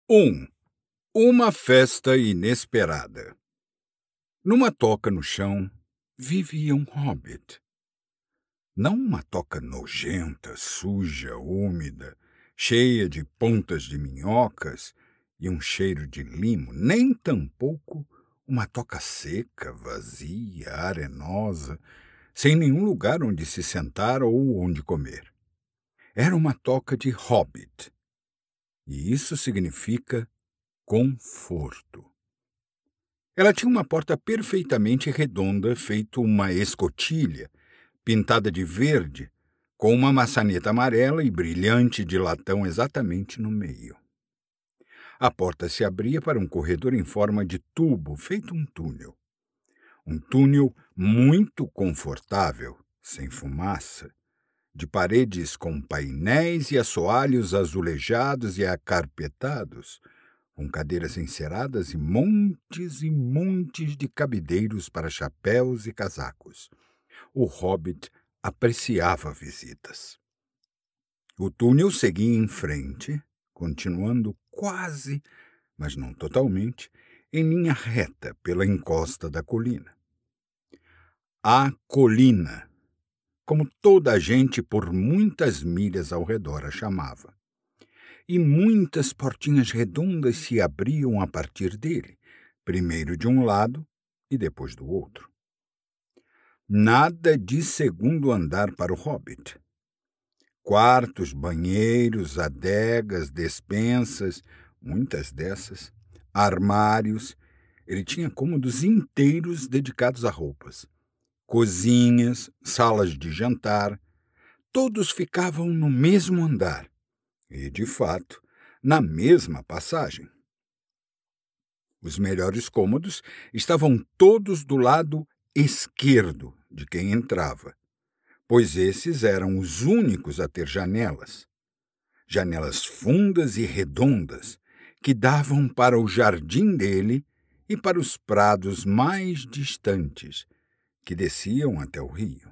1. Uma festa inesperada. Numa toca no chão, vivia um hobbit. Não uma toca nojenta, suja, úmida, cheia de pontas de minhocas e um cheiro de limo, nem tampouco uma toca seca, vazia, arenosa, sem nenhum lugar onde se sentar ou onde comer. Era uma toca de hobbit, e isso significa conforto. Ela tinha uma porta perfeitamente redonda, feito uma escotilha, pintada de verde, com uma maçaneta amarela e brilhante de latão exatamente no meio. A porta se abria para um corredor em forma de tubo, feito um túnel. Um túnel muito confortável, sem fumaça, de paredes com painéis e assoalhos azulejados e acarpetados, com cadeiras enceradas e montes de cabideiros para chapéus e casacos. O hobbit apreciava visitas. O túnel seguia em frente, continuando quase, mas não totalmente, em linha reta pela encosta da colina. A colina, como toda a gente por muitas milhas ao redor a chamava. E muitas portinhas redondas se abriam a partir dele, primeiro de um lado e depois do outro. Nada de segundo andar para o hobbit. Quartos, banheiros, adegas, despensas, muitas dessas, armários. Ele tinha cômodos inteiros dedicados a roupas. Cozinhas, salas de jantar, todos ficavam no mesmo andar e, de fato, na mesma passagem. Os melhores cômodos estavam todos do lado esquerdo de quem entrava, pois esses eram os únicos a ter janelas. Janelas fundas e redondas que davam para o jardim dele e para os prados mais distantes, que desciam até o rio.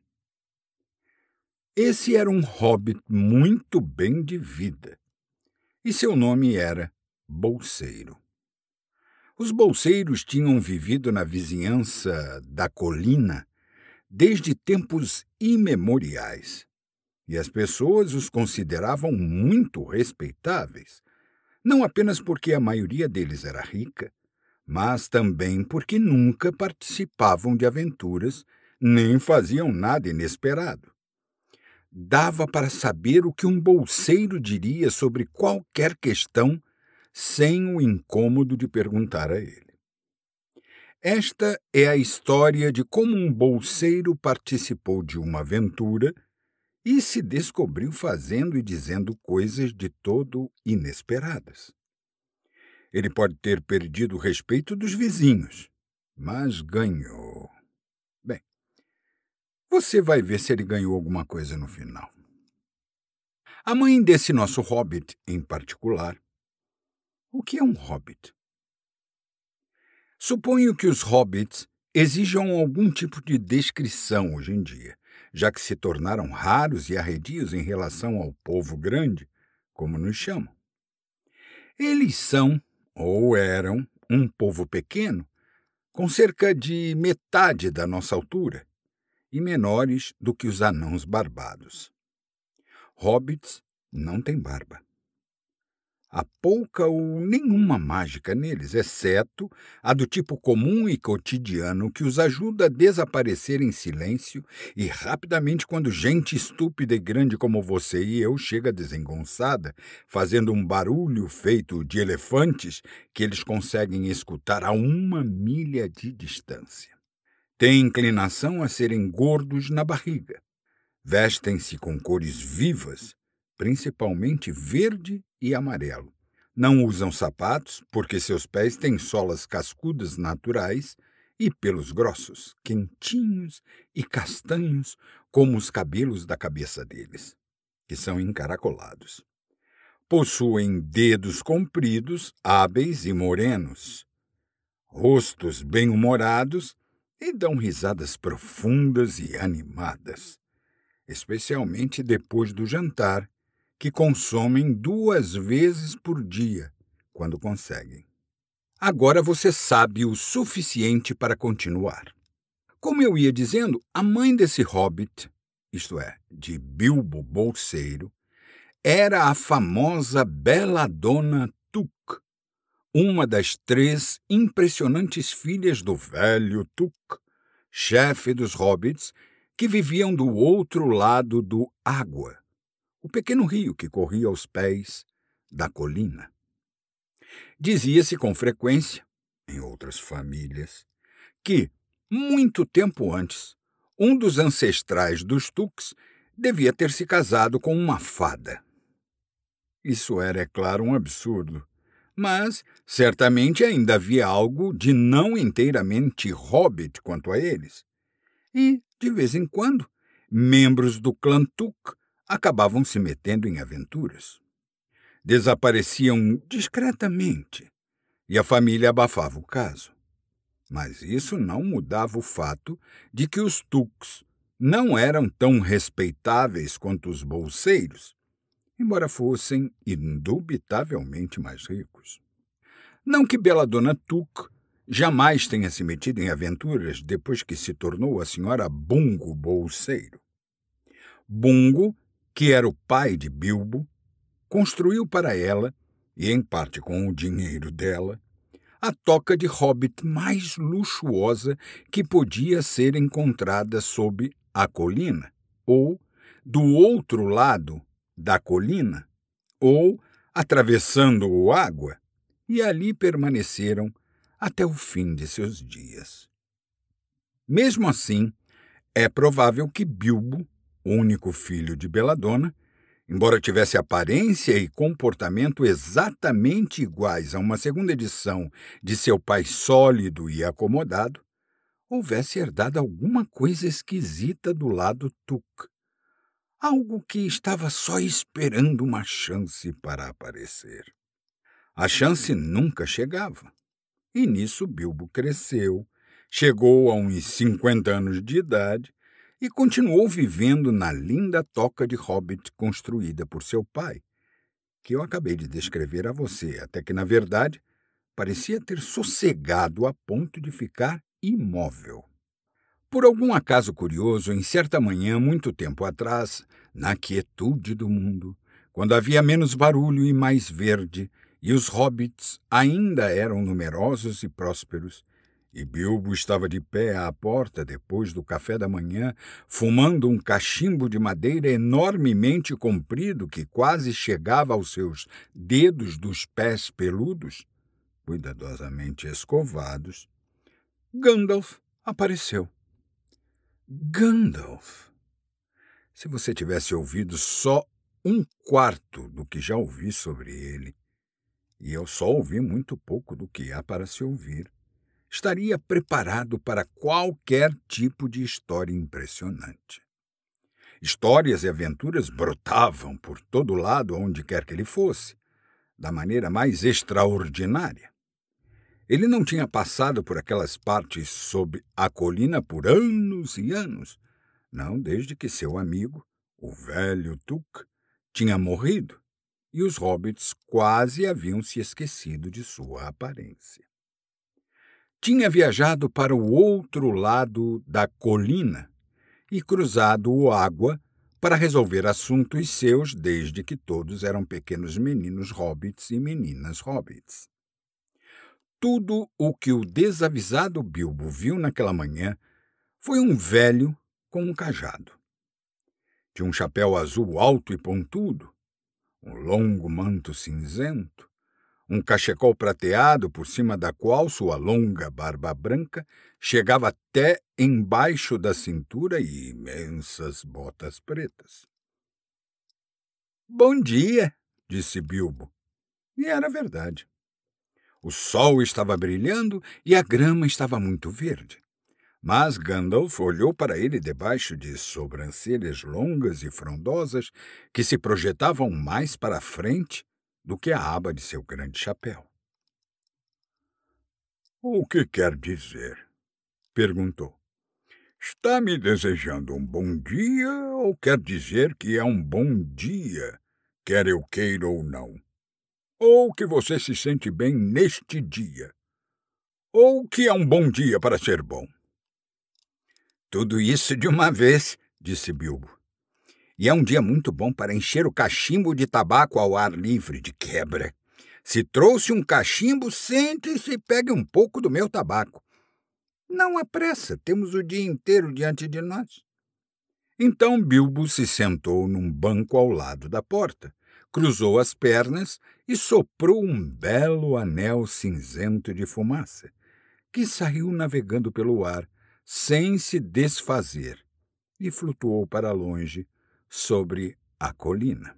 Esse era um hobbit muito bem de vida, e seu nome era Bolseiro. Os bolseiros tinham vivido na vizinhança da colina desde tempos imemoriais, e as pessoas os consideravam muito respeitáveis, não apenas porque a maioria deles era rica, mas também porque nunca participavam de aventuras nem faziam nada inesperado. Dava para saber o que um bolseiro diria sobre qualquer questão sem o incômodo de perguntar a ele. Esta é a história de como um bolseiro participou de uma aventura e se descobriu fazendo e dizendo coisas de todo inesperadas. Ele pode ter perdido o respeito dos vizinhos, mas ganhou. Bem, você vai ver se ele ganhou alguma coisa no final. A mãe desse nosso hobbit, em particular. O que é um hobbit? Suponho que os hobbits exijam algum tipo de descrição hoje em dia, já que se tornaram raros e arredios em relação ao povo grande, como nos chamam. Eles são, ou eram, um povo pequeno, com cerca de metade da nossa altura, e menores do que os anãos barbados. Hobbits não têm barba. Há pouca ou nenhuma mágica neles, exceto a do tipo comum e cotidiano que os ajuda a desaparecer em silêncio e rapidamente quando gente estúpida e grande como você e eu chega desengonçada, fazendo um barulho feito de elefantes que eles conseguem escutar a 1 milha de distância. Têm inclinação a serem gordos na barriga. Vestem-se com cores vivas, principalmente verde e amarelo. Não usam sapatos, porque seus pés têm solas cascudas naturais e pelos grossos, quentinhos e castanhos, como os cabelos da cabeça deles, que são encaracolados. Possuem dedos compridos, hábeis e morenos, rostos bem-humorados e dão risadas profundas e animadas, especialmente depois do jantar, que consomem 2 vezes por dia, quando conseguem. Agora você sabe o suficiente para continuar. Como eu ia dizendo, a mãe desse hobbit, isto é, de Bilbo Bolseiro, era a famosa Belladonna Took, uma das 3 impressionantes filhas do velho Took, chefe dos hobbits, que viviam do outro lado do Água, o pequeno rio que corria aos pés da colina. Dizia-se com frequência, em outras famílias, que, muito tempo antes, um dos ancestrais dos Tooks devia ter se casado com uma fada. Isso era, é claro, um absurdo, mas certamente ainda havia algo de não inteiramente hobbit quanto a eles. E, de vez em quando, membros do clã Took acabavam se metendo em aventuras. Desapareciam discretamente e a família abafava o caso. Mas isso não mudava o fato de que os Tooks não eram tão respeitáveis quanto os bolseiros, embora fossem indubitavelmente mais ricos. Não que Belladonna Took jamais tenha se metido em aventuras depois que se tornou a senhora Bungo Bolseiro. Bungo, que era o pai de Bilbo, construiu para ela, e em parte com o dinheiro dela, a toca de hobbit mais luxuosa que podia ser encontrada sob a colina, ou do outro lado da colina, ou atravessando o Água, e ali permaneceram até o fim de seus dias. Mesmo assim, é provável que Bilbo, o único filho de Belladonna, embora tivesse aparência e comportamento exatamente iguais a uma segunda edição de seu pai sólido e acomodado, houvesse herdado alguma coisa esquisita do lado Took. Algo que estava só esperando uma chance para aparecer. A chance nunca chegava. E nisso Bilbo cresceu, chegou a uns 50 anos de idade e continuou vivendo na linda toca de hobbit construída por seu pai, que eu acabei de descrever a você, até que, na verdade, parecia ter sossegado a ponto de ficar imóvel. Por algum acaso curioso, em certa manhã, muito tempo atrás, na quietude do mundo, quando havia menos barulho e mais verde, e os hobbits ainda eram numerosos e prósperos, e Bilbo estava de pé à porta depois do café da manhã, fumando um cachimbo de madeira enormemente comprido que quase chegava aos seus dedos dos pés peludos, cuidadosamente escovados, Gandalf apareceu. Gandalf! Se você tivesse ouvido só 1/4 do que já ouvi sobre ele, e eu só ouvi muito pouco do que há para se ouvir, estaria preparado para qualquer tipo de história impressionante. Histórias e aventuras brotavam por todo lado onde quer que ele fosse, da maneira mais extraordinária. Ele não tinha passado por aquelas partes sob a colina por anos e anos, não desde que seu amigo, o velho Took, tinha morrido, e os hobbits quase haviam se esquecido de sua aparência. Tinha viajado para o outro lado da colina e cruzado o Água para resolver assuntos seus desde que todos eram pequenos meninos hobbits e meninas hobbits. Tudo o que o desavisado Bilbo viu naquela manhã foi um velho com um cajado. Tinha um chapéu azul alto e pontudo, um longo manto cinzento, um cachecol prateado por cima da qual sua longa barba branca chegava até embaixo da cintura e imensas botas pretas. "Bom dia", disse Bilbo. E era verdade. O sol estava brilhando e a grama estava muito verde. Mas Gandalf olhou para ele debaixo de sobrancelhas longas e frondosas que se projetavam mais para a frente do que a aba de seu grande chapéu. "O que quer dizer?" perguntou. "Está me desejando um bom dia ou quer dizer que é um bom dia, quer eu queira ou não? ou que você se sente bem neste dia, ou que é um bom dia para ser bom. Tudo isso de uma vez, disse Bilbo. E é um dia muito bom para encher o cachimbo de tabaco ao ar livre, de quebra. Se trouxe um cachimbo, sente-se e pegue um pouco do meu tabaco. Não há pressa, temos o dia inteiro diante de nós. Então Bilbo se sentou num banco ao lado da porta, cruzou as pernas e soprou um belo anel cinzento de fumaça, que saiu navegando pelo ar, sem se desfazer, e flutuou para longe, sobre a colina.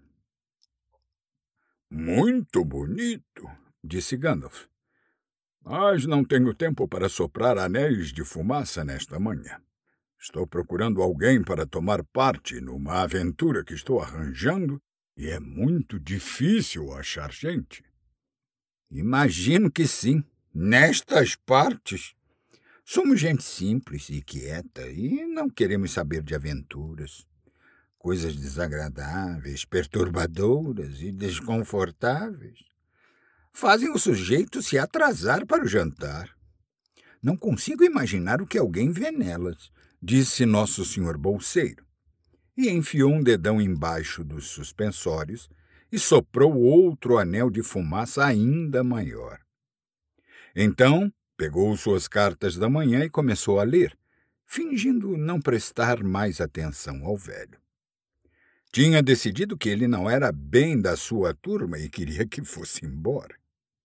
Muito bonito, disse Gandalf. Mas não tenho tempo para soprar anéis de fumaça nesta manhã. Estou procurando alguém para tomar parte numa aventura que estou arranjando e é muito difícil achar gente. Imagino que sim. Nestas partes, somos gente simples e quieta e não queremos saber de aventuras. Coisas desagradáveis, perturbadoras e desconfortáveis fazem o sujeito se atrasar para o jantar. Não consigo imaginar o que alguém vê nelas, disse Nosso Senhor Bolseiro, e enfiou um dedão embaixo dos suspensórios e soprou outro anel de fumaça ainda maior. Então, pegou suas cartas da manhã e começou a ler, fingindo não prestar mais atenção ao velho. Tinha decidido que ele não era bem da sua turma e queria que fosse embora.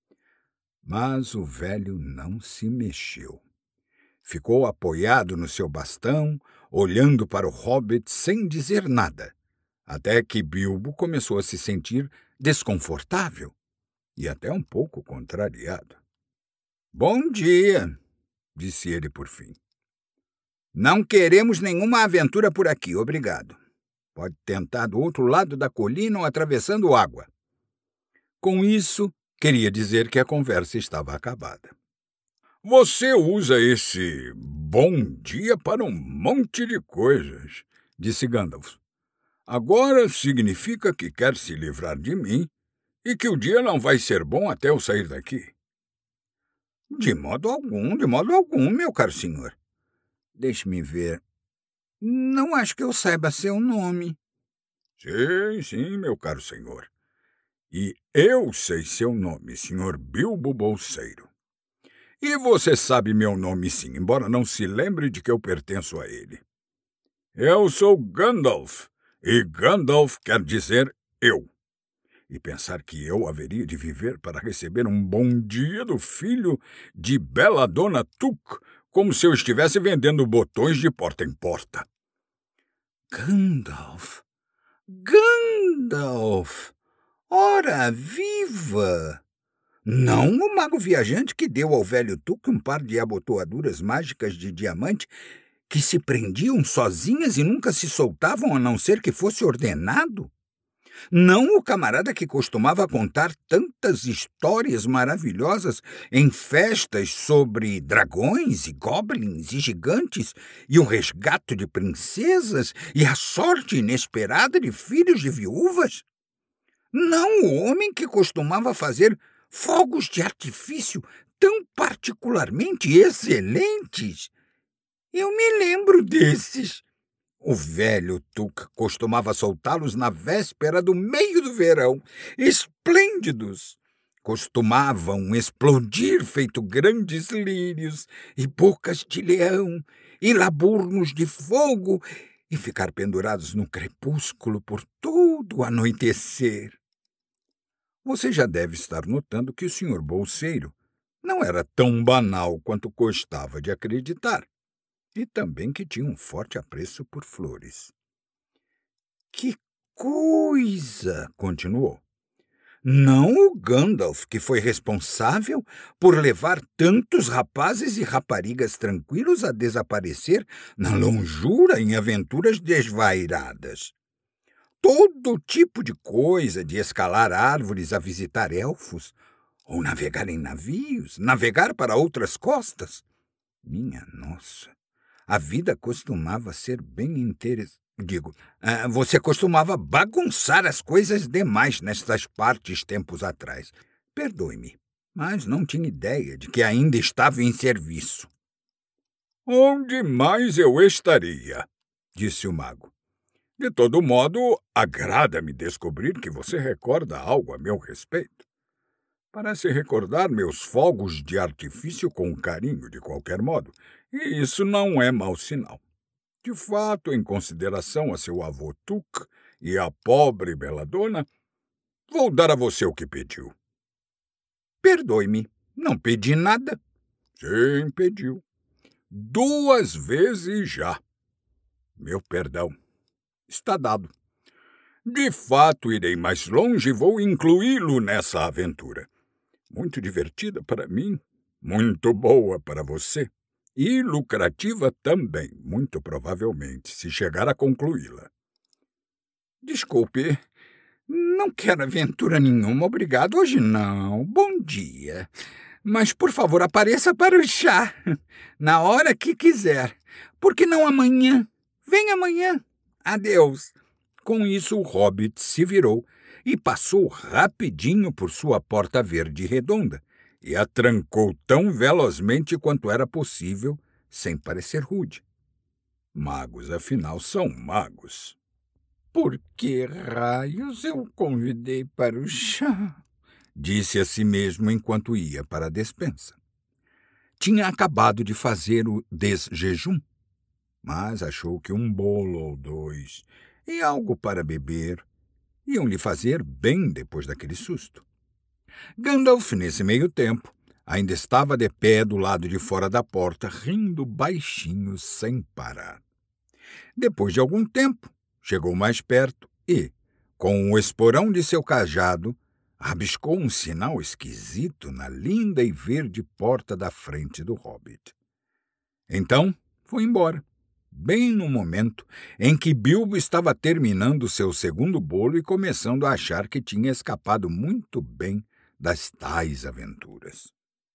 Mas o velho não se mexeu. Ficou apoiado no seu bastão, olhando para o hobbit sem dizer nada, até que Bilbo começou a se sentir desconfortável e até um pouco contrariado. Bom dia, disse ele por fim. Não queremos nenhuma aventura por aqui, obrigado. Pode tentar do outro lado da colina ou atravessando água. Com isso, queria dizer que a conversa estava acabada. Você usa esse bom dia para um monte de coisas, disse Gandalf. Agora significa que quer se livrar de mim e que o dia não vai ser bom até eu sair daqui. De modo algum, meu caro senhor. Deixe-me ver. Não acho que eu saiba seu nome. Sim, meu caro senhor. E eu sei seu nome, senhor Bilbo Bolseiro. E você sabe meu nome sim, embora não se lembre de que eu pertenço a ele. Eu sou Gandalf, e Gandalf quer dizer eu. E pensar que eu haveria de viver para receber um bom dia do filho de Bela Dona Tuk, como se eu estivesse vendendo botões de porta em porta. Gandalf! Gandalf! Ora viva! Não o mago viajante que deu ao velho Tuk um par de abotoaduras mágicas de diamante que se prendiam sozinhas e nunca se soltavam a não ser que fosse ordenado? Não o camarada que costumava contar tantas histórias maravilhosas em festas sobre dragões e goblins e gigantes e o resgate de princesas e a sorte inesperada de filhos de viúvas? Não o homem que costumava fazer fogos de artifício tão particularmente excelentes? Eu me lembro desses. O velho Tuk costumava soltá-los na véspera do meio do verão, esplêndidos. Costumavam explodir feito grandes lírios e bocas de leão e laburnos de fogo e ficar pendurados no crepúsculo por todo o anoitecer. Você já deve estar notando que o Sr. Bolseiro não era tão banal quanto gostava de acreditar. E também que tinha um forte apreço por flores. Que coisa! Continuou. Não o Gandalf que foi responsável por levar tantos rapazes e raparigas tranquilos a desaparecer na longura em aventuras desvairadas. Todo tipo de coisa, de escalar árvores a visitar elfos, ou navegar em navios, navegar para outras costas. Minha nossa! A vida costumava ser bem interessante. Você costumava bagunçar as coisas demais nestas partes tempos atrás. Perdoe-me, mas não tinha ideia de que ainda estava em serviço. Onde mais eu estaria? Disse o mago. De todo modo, agrada-me descobrir que você recorda algo a meu respeito. Parece recordar meus fogos de artifício com carinho, de qualquer modo, e isso não é mau sinal. De fato, em consideração a seu avô Tuk e a pobre Beladona, vou dar a você o que pediu. Perdoe-me, não pedi nada. Sim, pediu. 2 vezes já. Meu perdão. Está dado. De fato, irei mais longe e vou incluí-lo nessa aventura. Muito divertida para mim, muito boa para você, e lucrativa também, muito provavelmente, se chegar a concluí-la. Desculpe, não quero aventura nenhuma, obrigado. Hoje não. Bom dia. Mas, por favor, apareça para o chá, na hora que quiser. Por que não amanhã? Vem amanhã. Adeus. Com isso, o hobbit se virou e passou rapidinho por sua porta verde redonda e a trancou tão velozmente quanto era possível, sem parecer rude. Magos, afinal, são magos. Por que raios eu o convidei para o chá? Disse a si mesmo enquanto ia para a despensa. Tinha acabado de fazer o desjejum, mas achou que um bolo ou 2 e algo para beber iam lhe fazer bem depois daquele susto. Gandalf, nesse meio tempo, ainda estava de pé do lado de fora da porta, rindo baixinho sem parar. Depois de algum tempo, chegou mais perto e, com o esporão de seu cajado, rabiscou um sinal esquisito na linda e verde porta da frente do hobbit. Então, foi embora, bem no momento em que Bilbo estava terminando seu segundo bolo e começando a achar que tinha escapado muito bem das tais aventuras.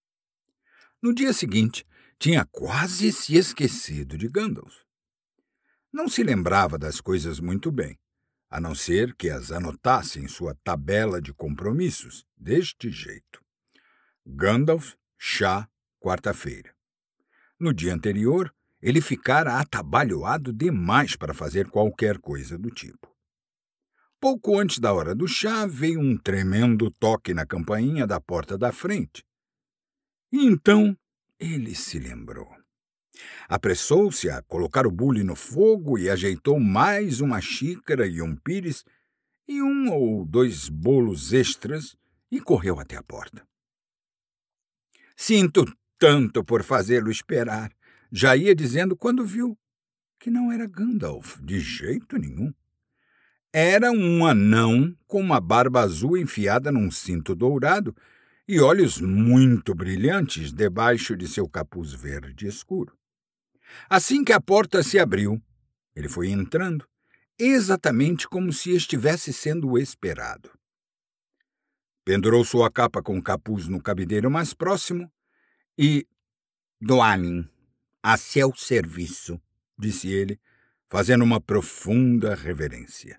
No dia seguinte, tinha quase se esquecido de Gandalf. Não se lembrava das coisas muito bem, a não ser que as anotasse em sua tabela de compromissos, deste jeito. Gandalf, chá, quarta-feira. No dia anterior, ele ficara atabalhoado demais para fazer qualquer coisa do tipo. Pouco antes da hora do chá, veio um tremendo toque na campainha da porta da frente. E então ele se lembrou. Apressou-se a colocar o bule no fogo e ajeitou mais uma xícara e um pires e 1 ou 2 bolos extras e correu até a porta. Sinto tanto por fazê-lo esperar, já ia dizendo quando viu que não era Gandalf, de jeito nenhum. Era um anão com uma barba azul enfiada num cinto dourado e olhos muito brilhantes debaixo de seu capuz verde escuro. Assim que a porta se abriu, ele foi entrando, exatamente como se estivesse sendo esperado. Pendurou sua capa com capuz no cabideiro mais próximo e... Dwalin, a seu serviço, disse ele, fazendo uma profunda reverência.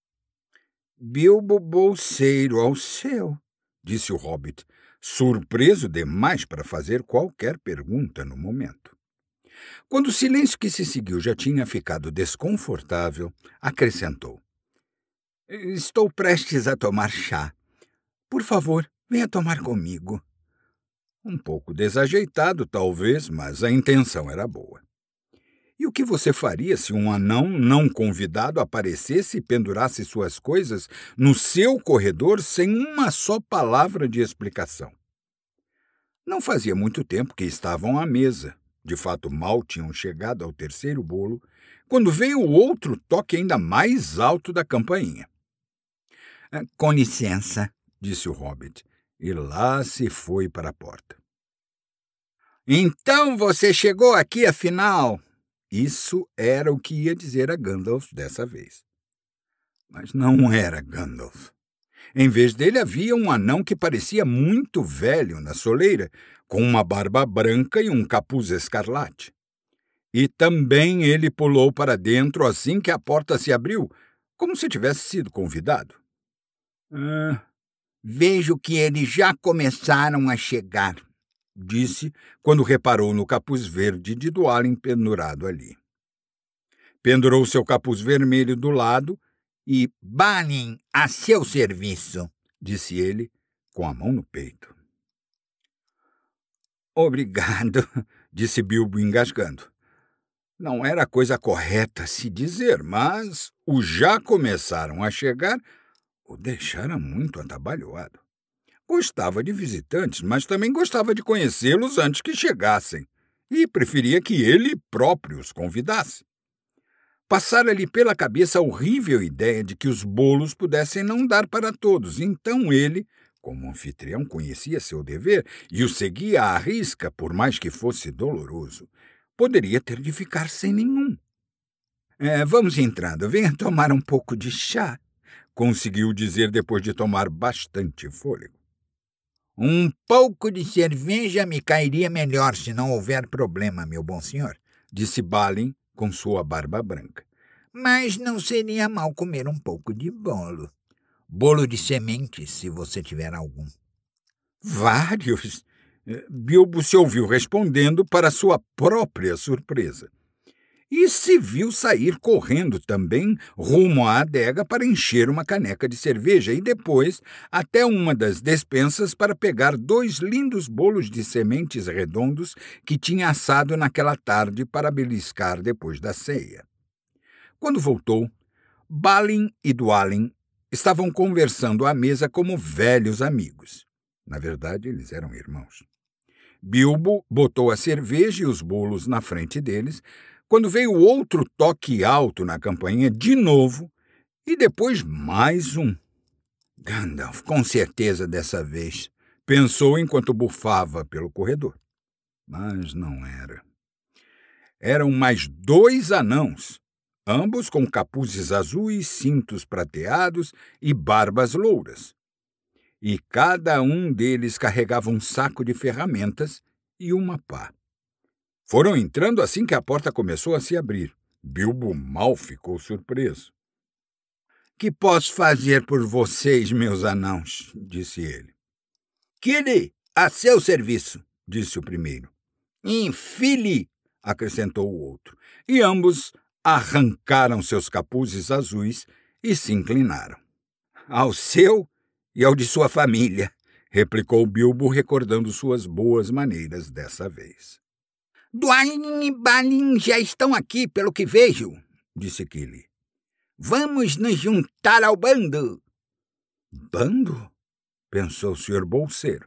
Bilbo Bolseiro ao seu, disse o hobbit, surpreso demais para fazer qualquer pergunta no momento. Quando o silêncio que se seguiu já tinha ficado desconfortável, acrescentou. Estou prestes a tomar chá. Por favor, venha tomar comigo. Um pouco desajeitado, talvez, mas a intenção era boa. E o que você faria se um anão não convidado aparecesse e pendurasse suas coisas no seu corredor sem uma só palavra de explicação? Não fazia muito tempo que estavam à mesa. De fato, mal tinham chegado ao terceiro bolo, quando veio o outro toque ainda mais alto da campainha. Com licença, disse o hobbit, e lá se foi para a porta. Então você chegou aqui, afinal? Isso era o que ia dizer a Gandalf dessa vez. Mas não era Gandalf. Em vez dele havia um anão que parecia muito velho na soleira, com uma barba branca e um capuz escarlate. E também ele pulou para dentro assim que a porta se abriu, como se tivesse sido convidado. Vejo que eles já começaram a chegar, disse quando reparou no capuz verde de Dwalin pendurado ali. Pendurou seu capuz vermelho do lado e Balin a seu serviço, disse ele, com a mão no peito. Obrigado, disse Bilbo engasgando. Não era a coisa correta se dizer, mas os já começaram a chegar o deixara muito atabalhoado. Gostava de visitantes, mas também gostava de conhecê-los antes que chegassem, e preferia que ele próprio os convidasse. Passara-lhe pela cabeça a horrível ideia de que os bolos pudessem não dar para todos, então ele, como anfitrião, conhecia seu dever e o seguia à risca, por mais que fosse doloroso. Poderia ter de ficar sem nenhum. Vamos entrando, venha tomar um pouco de chá, conseguiu dizer depois de tomar bastante fôlego. Um pouco de cerveja me cairia melhor se não houver problema, meu bom senhor, disse Balin com sua barba branca. Mas não seria mal comer um pouco de bolo. Bolo de sementes, se você tiver algum. Vários. Bilbo se ouviu respondendo para sua própria surpresa. E se viu sair correndo também rumo à adega para encher uma caneca de cerveja e depois até uma das despensas para pegar 2 lindos bolos de sementes redondos que tinha assado naquela tarde para beliscar depois da ceia. Quando voltou, Balin e Dwalin estavam conversando à mesa como velhos amigos. Na verdade, eles eram irmãos. Bilbo botou a cerveja e os bolos na frente deles, quando veio outro toque alto na campainha de novo, e depois mais um. Gandalf, com certeza dessa vez, pensou enquanto bufava pelo corredor. Mas não era. Eram mais 2 anãos, ambos com capuzes azuis, cintos prateados e barbas louras. E cada um deles carregava um saco de ferramentas e uma pá. Foram entrando assim que a porta começou a se abrir. Bilbo mal ficou surpreso. Que posso fazer por vocês, meus anãos? Disse ele. Kili, a seu serviço, disse o primeiro. Enfile, acrescentou o outro. E ambos arrancaram seus capuzes azuis e se inclinaram. Ao seu e ao de sua família, replicou Bilbo, recordando suas boas maneiras dessa vez. Dwalin e Balin já estão aqui, pelo que vejo, disse Kili. Vamos nos juntar ao bando. Bando? Pensou o Sr. Bolseiro.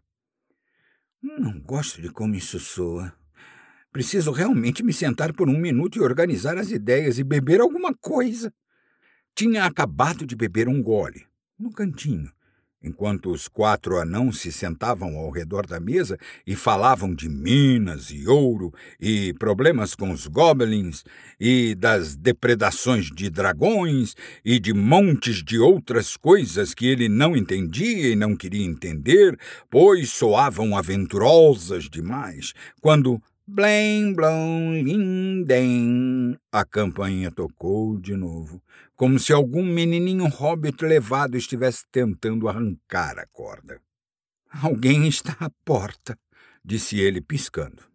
Não gosto de como isso soa. Preciso realmente me sentar por 1 minuto e organizar as ideias e beber alguma coisa. Tinha acabado de beber um gole, no cantinho, enquanto os 4 anãos se sentavam ao redor da mesa e falavam de minas e ouro e problemas com os goblins e das depredações de dragões e de montes de outras coisas que ele não entendia e não queria entender, pois soavam aventurosas demais, quando Blém, blom, lindem, a campainha tocou de novo, como se algum menininho hobbit levado estivesse tentando arrancar a corda. Alguém está à porta, disse ele piscando.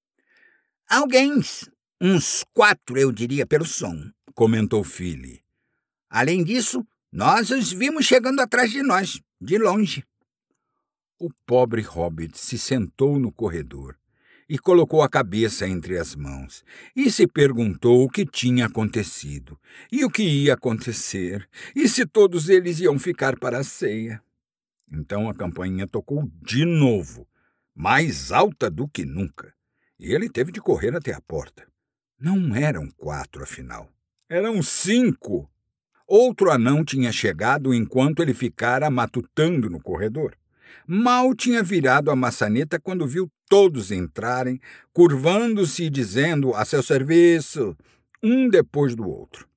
Alguém, uns 4, eu diria, pelo som, comentou Fili. Além disso, nós os vimos chegando atrás de nós, de longe. O pobre hobbit se sentou no corredor e colocou a cabeça entre as mãos, e se perguntou o que tinha acontecido, e o que ia acontecer, e se todos eles iam ficar para a ceia. Então a campainha tocou de novo, mais alta do que nunca, e ele teve de correr até a porta. Não eram 4, afinal. Eram 5. Outro anão tinha chegado enquanto ele ficara matutando no corredor. Mal tinha virado a maçaneta quando viu todos entrarem, curvando-se e dizendo a seu serviço, um depois do outro.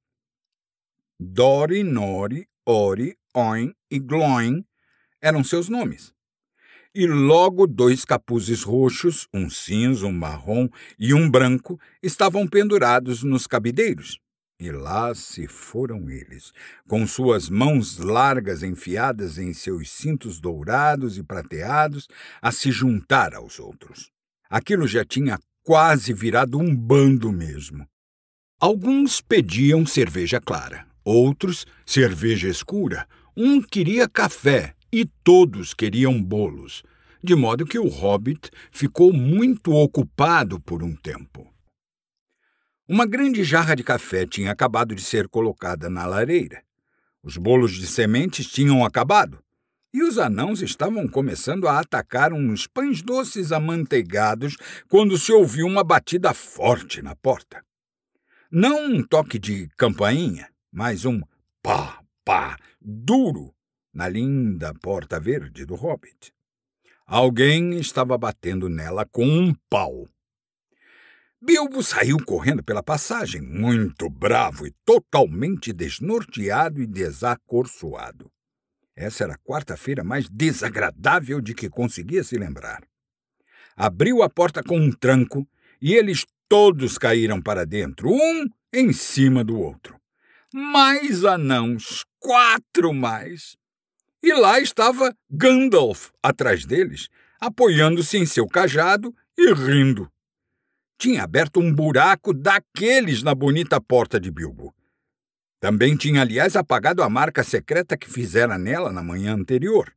Dori, Nori, Ori, Oin e Gloin eram seus nomes. E logo 2 capuzes roxos, um cinza, um marrom e um branco, estavam pendurados nos cabideiros. E lá se foram eles, com suas mãos largas enfiadas em seus cintos dourados e prateados, a se juntar aos outros. Aquilo já tinha quase virado um bando mesmo. Alguns pediam cerveja clara, outros cerveja escura, um queria café e todos queriam bolos, de modo que o Hobbit ficou muito ocupado por um tempo. Uma grande jarra de café tinha acabado de ser colocada na lareira. Os bolos de sementes tinham acabado, e os anãos estavam começando a atacar uns pães doces amanteigados quando se ouviu uma batida forte na porta. Não um toque de campainha, mas um pá, pá, duro na linda porta verde do Hobbit. Alguém estava batendo nela com um pau. Bilbo saiu correndo pela passagem, muito bravo e totalmente desnorteado e desacorçoado. Essa era a quarta-feira mais desagradável de que conseguia se lembrar. Abriu a porta com um tranco e eles todos caíram para dentro, um em cima do outro. Mais anãos, 4 mais. E lá estava Gandalf atrás deles, apoiando-se em seu cajado e rindo. Tinha aberto um buraco daqueles na bonita porta de Bilbo. Também tinha, aliás, apagado a marca secreta que fizera nela na manhã anterior.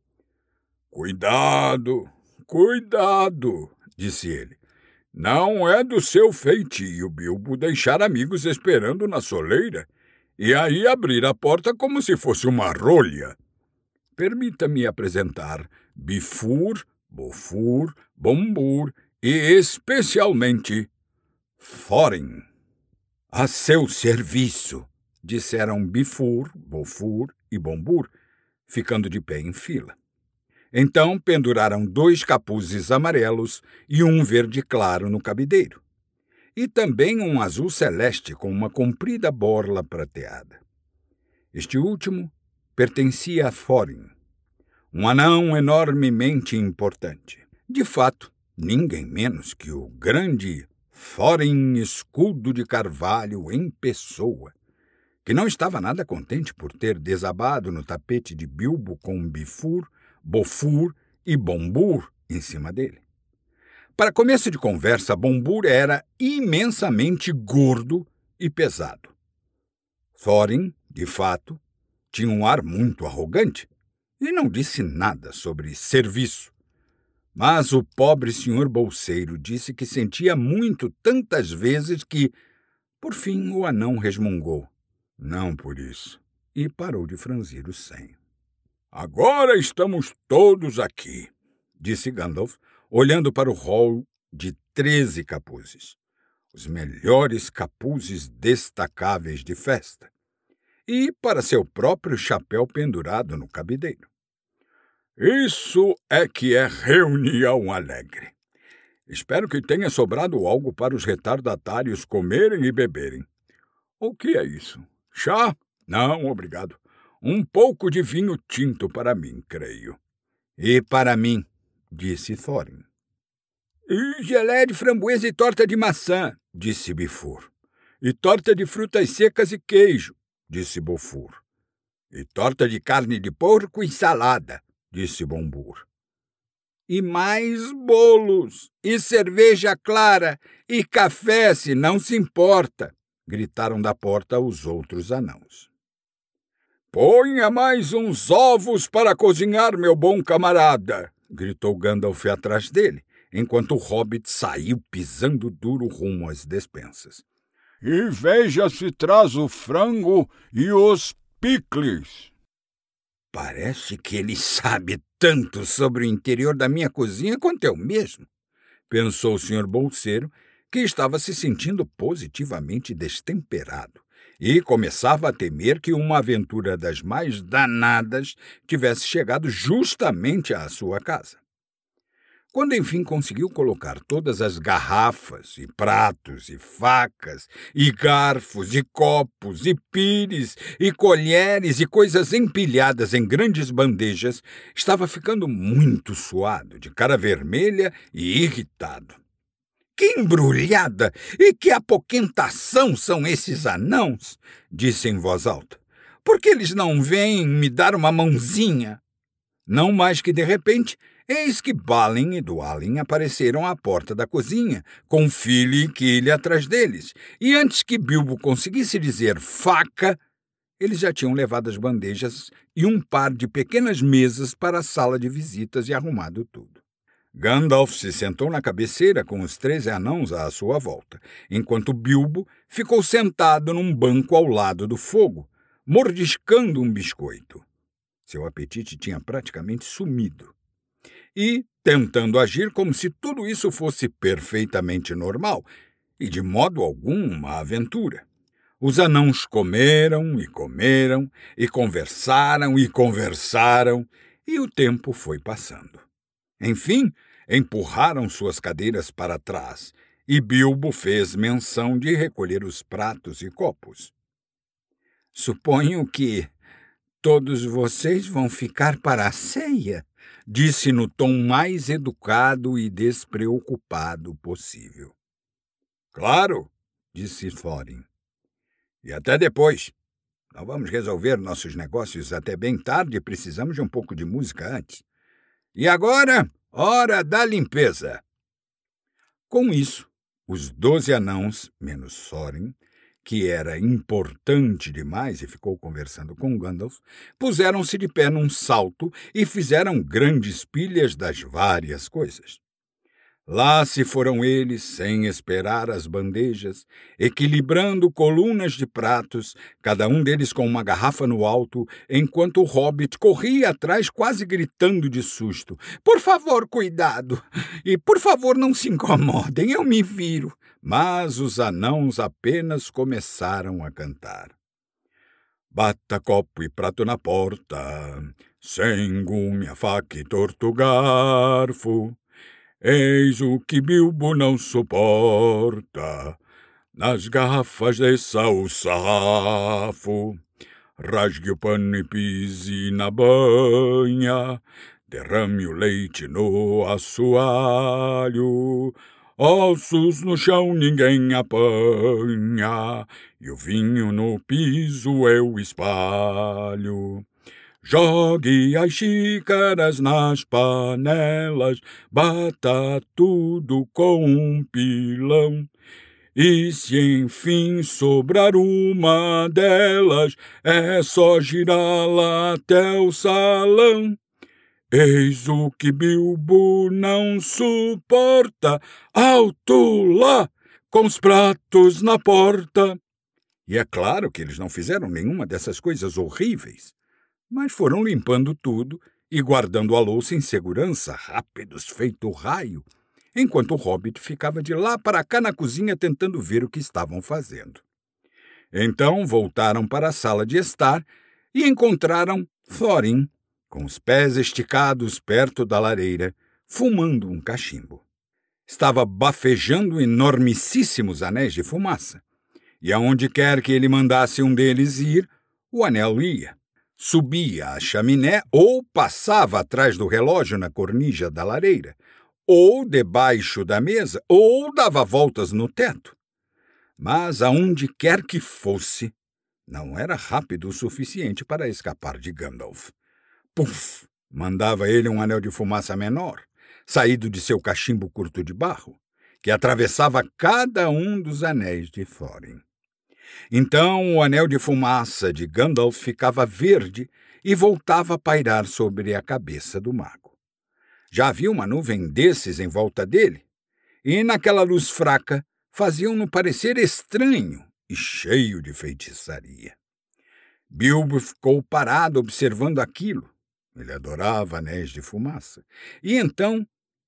Cuidado, cuidado, disse ele. Não é do seu feitio, Bilbo, deixar amigos esperando na soleira e aí abrir a porta como se fosse uma rolha. Permita-me apresentar Bifur, Bofur, Bombur e, especialmente, Thorin. A seu serviço, disseram Bifur, Bofur e Bombur, ficando de pé em fila. Então penduraram 2 capuzes amarelos e um verde claro no cabideiro, e também um azul celeste com uma comprida borla prateada. Este último pertencia a Thorin, um anão enormemente importante. De fato, ninguém menos que o grande Thorin Escudo de Carvalho em pessoa, que não estava nada contente por ter desabado no tapete de Bilbo com Bifur, Bofur e Bombur em cima dele. Para começo de conversa, Bombur era imensamente gordo e pesado. Thorin, de fato, tinha um ar muito arrogante e não disse nada sobre serviço. Mas o pobre senhor bolseiro disse que sentia muito tantas vezes que, por fim, o anão resmungou. Não por isso, e parou de franzir o senho. Agora estamos todos aqui, disse Gandalf, olhando para o hall de 13 capuzes, os melhores capuzes destacáveis de festa, e para seu próprio chapéu pendurado no cabideiro. Isso é que é reunião alegre. Espero que tenha sobrado algo para os retardatários comerem e beberem. O que é isso? Chá? Não, obrigado. Um pouco de vinho tinto para mim, creio. E para mim, disse Thorin. E gelé de framboesa e torta de maçã, disse Bifur. E torta de frutas secas e queijo, disse Bofur. E torta de carne de porco e salada, disse Bombur. E mais bolos, e cerveja clara, e café, se não se importa, gritaram da porta os outros anãos. Ponha mais uns ovos para cozinhar, meu bom camarada, gritou Gandalf atrás dele, enquanto o hobbit saiu pisando duro rumo às despensas. E veja se traz o frango e os picles. Parece que ele sabe tanto sobre o interior da minha cozinha quanto eu mesmo, pensou o senhor bolseiro, que estava se sentindo positivamente destemperado e começava a temer que uma aventura das mais danadas tivesse chegado justamente à sua casa. Quando enfim conseguiu colocar todas as garrafas e pratos e facas e garfos e copos e pires e colheres e coisas empilhadas em grandes bandejas, estava ficando muito suado, de cara vermelha e irritado. Que embrulhada e que apoquentação são esses anãos, disse em voz alta. Por que eles não vêm me dar uma mãozinha? Não mais que de repente, eis que Balin e Dwalin apareceram à porta da cozinha, com Fili e Kili atrás deles, e antes que Bilbo conseguisse dizer faca, eles já tinham levado as bandejas e um par de pequenas mesas para a sala de visitas e arrumado tudo. Gandalf se sentou na cabeceira com os 13 anãos à sua volta, enquanto Bilbo ficou sentado num banco ao lado do fogo, mordiscando um biscoito. Seu apetite tinha praticamente sumido. E tentando agir como se tudo isso fosse perfeitamente normal e de modo algum uma aventura. Os anãos comeram, e conversaram, e o tempo foi passando. Enfim, empurraram suas cadeiras para trás, e Bilbo fez menção de recolher os pratos e copos. Suponho que todos vocês vão ficar para a ceia, disse no tom mais educado e despreocupado possível. Claro, disse Thorin. E até depois. Não vamos resolver nossos negócios até bem tarde e precisamos de um pouco de música antes. E agora, hora da limpeza. Com isso, os 12 anãos, menos Thorin, que era importante demais e ficou conversando com Gandalf, puseram-se de pé num salto e fizeram grandes pilhas das várias coisas. Lá se foram eles, sem esperar as bandejas, equilibrando colunas de pratos, cada um deles com uma garrafa no alto, enquanto o hobbit corria atrás quase gritando de susto. Por favor, cuidado! E por favor, não se incomodem, eu me viro. Mas os anãos apenas começaram a cantar. Bata copo e prato na porta, sem gume, a faca e torto garfo. Eis o que Bilbo não suporta, nas garrafas desça o sarrafo, rasgue o pano e pise na banha, derrame o leite no assoalho, ossos no chão ninguém apanha, e o vinho no piso eu espalho. Jogue as xícaras nas panelas, bata tudo com um pilão. E se enfim sobrar uma delas, é só girá-la até o salão. Eis o que Bilbo não suporta, alto lá, com os pratos na porta. E é claro que eles não fizeram nenhuma dessas coisas horríveis, mas foram limpando tudo e guardando a louça em segurança, rápidos feito raio, enquanto o hobbit ficava de lá para cá na cozinha tentando ver o que estavam fazendo. Então voltaram para a sala de estar e encontraram Thorin, com os pés esticados perto da lareira, fumando um cachimbo. Estava bafejando enormicíssimos anéis de fumaça, e aonde quer que ele mandasse um deles ir, o anel ia. Subia a chaminé ou passava atrás do relógio na cornija da lareira, ou debaixo da mesa, ou dava voltas no teto. Mas aonde quer que fosse, não era rápido o suficiente para escapar de Gandalf. Puf! Mandava ele um anel de fumaça menor, saído de seu cachimbo curto de barro, que atravessava cada um dos anéis de Thorin. Então o anel de fumaça de Gandalf ficava verde e voltava a pairar sobre a cabeça do mago. Já havia uma nuvem desses em volta dele, e naquela luz fraca faziam-no parecer estranho e cheio de feitiçaria. Bilbo ficou parado observando aquilo. Ele adorava anéis de fumaça. E então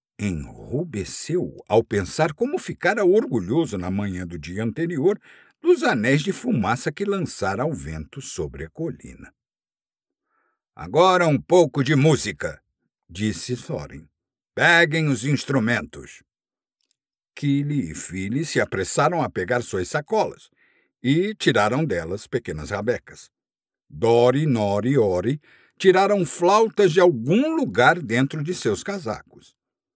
enrubesceu ao pensar como ficara orgulhoso na manhã do dia anterior dos anéis de fumaça que lançara ao vento sobre a colina. Agora um pouco de música, disse Thorin. Peguem os instrumentos. Kili e Fili se apressaram a pegar suas sacolas e tiraram delas pequenas rabecas. Dori, Nori e Ori tiraram flautas de algum lugar dentro de seus casacos.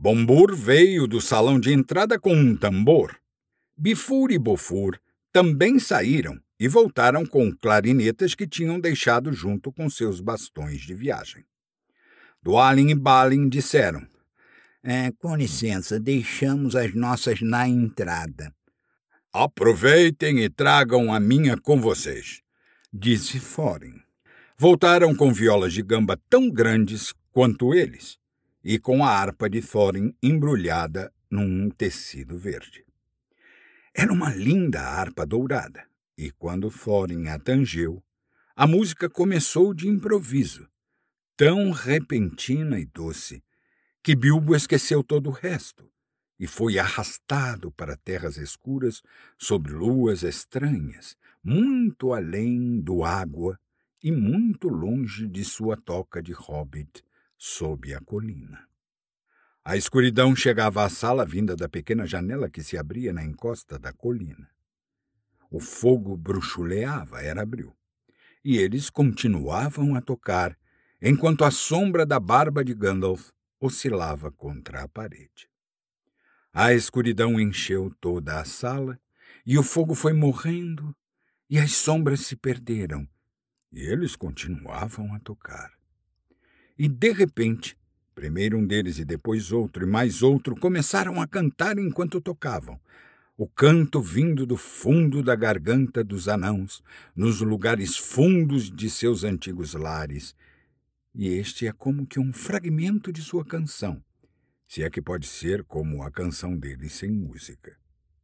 Bombur veio do salão de entrada com um tambor. Bifur e Bofur também saíram e voltaram com clarinetas que tinham deixado junto com seus bastões de viagem. Dwalin e Balin disseram: com licença, deixamos as nossas na entrada. Aproveitem e tragam a minha com vocês, disse Thorin. Voltaram com violas de gamba tão grandes quanto eles, e com a harpa de Thorin embrulhada num tecido verde. Era uma linda harpa dourada, e quando Thorin a tangeu, a música começou de improviso, tão repentina e doce, que Bilbo esqueceu todo o resto, e foi arrastado para terras escuras sobre luas estranhas, muito além do água e muito longe de sua toca de hobbit sob a colina. A escuridão chegava à sala vinda da pequena janela que se abria na encosta da colina. O fogo bruxuleava, era abril, e eles continuavam a tocar, enquanto a sombra da barba de Gandalf oscilava contra a parede. A escuridão encheu toda a sala, e o fogo foi morrendo, e as sombras se perderam, e eles continuavam a tocar. E, de repente, primeiro um deles e depois outro e mais outro começaram a cantar enquanto tocavam, o canto vindo do fundo da garganta dos anãos, nos lugares fundos de seus antigos lares, e este é como que um fragmento de sua canção, se é que pode ser como a canção deles sem música.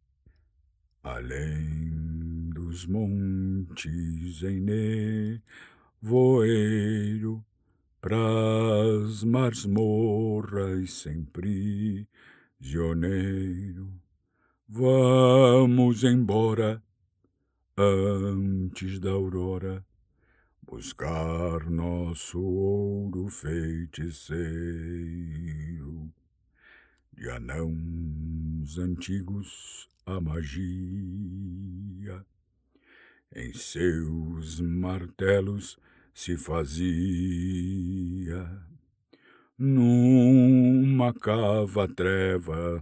Além dos montes em nevoeiro, pras masmorras sem prisioneiro, vamos embora antes da aurora, buscar nosso ouro feiticeiro. De anãos antigos a magia em seus martelos se fazia. Numa cava treva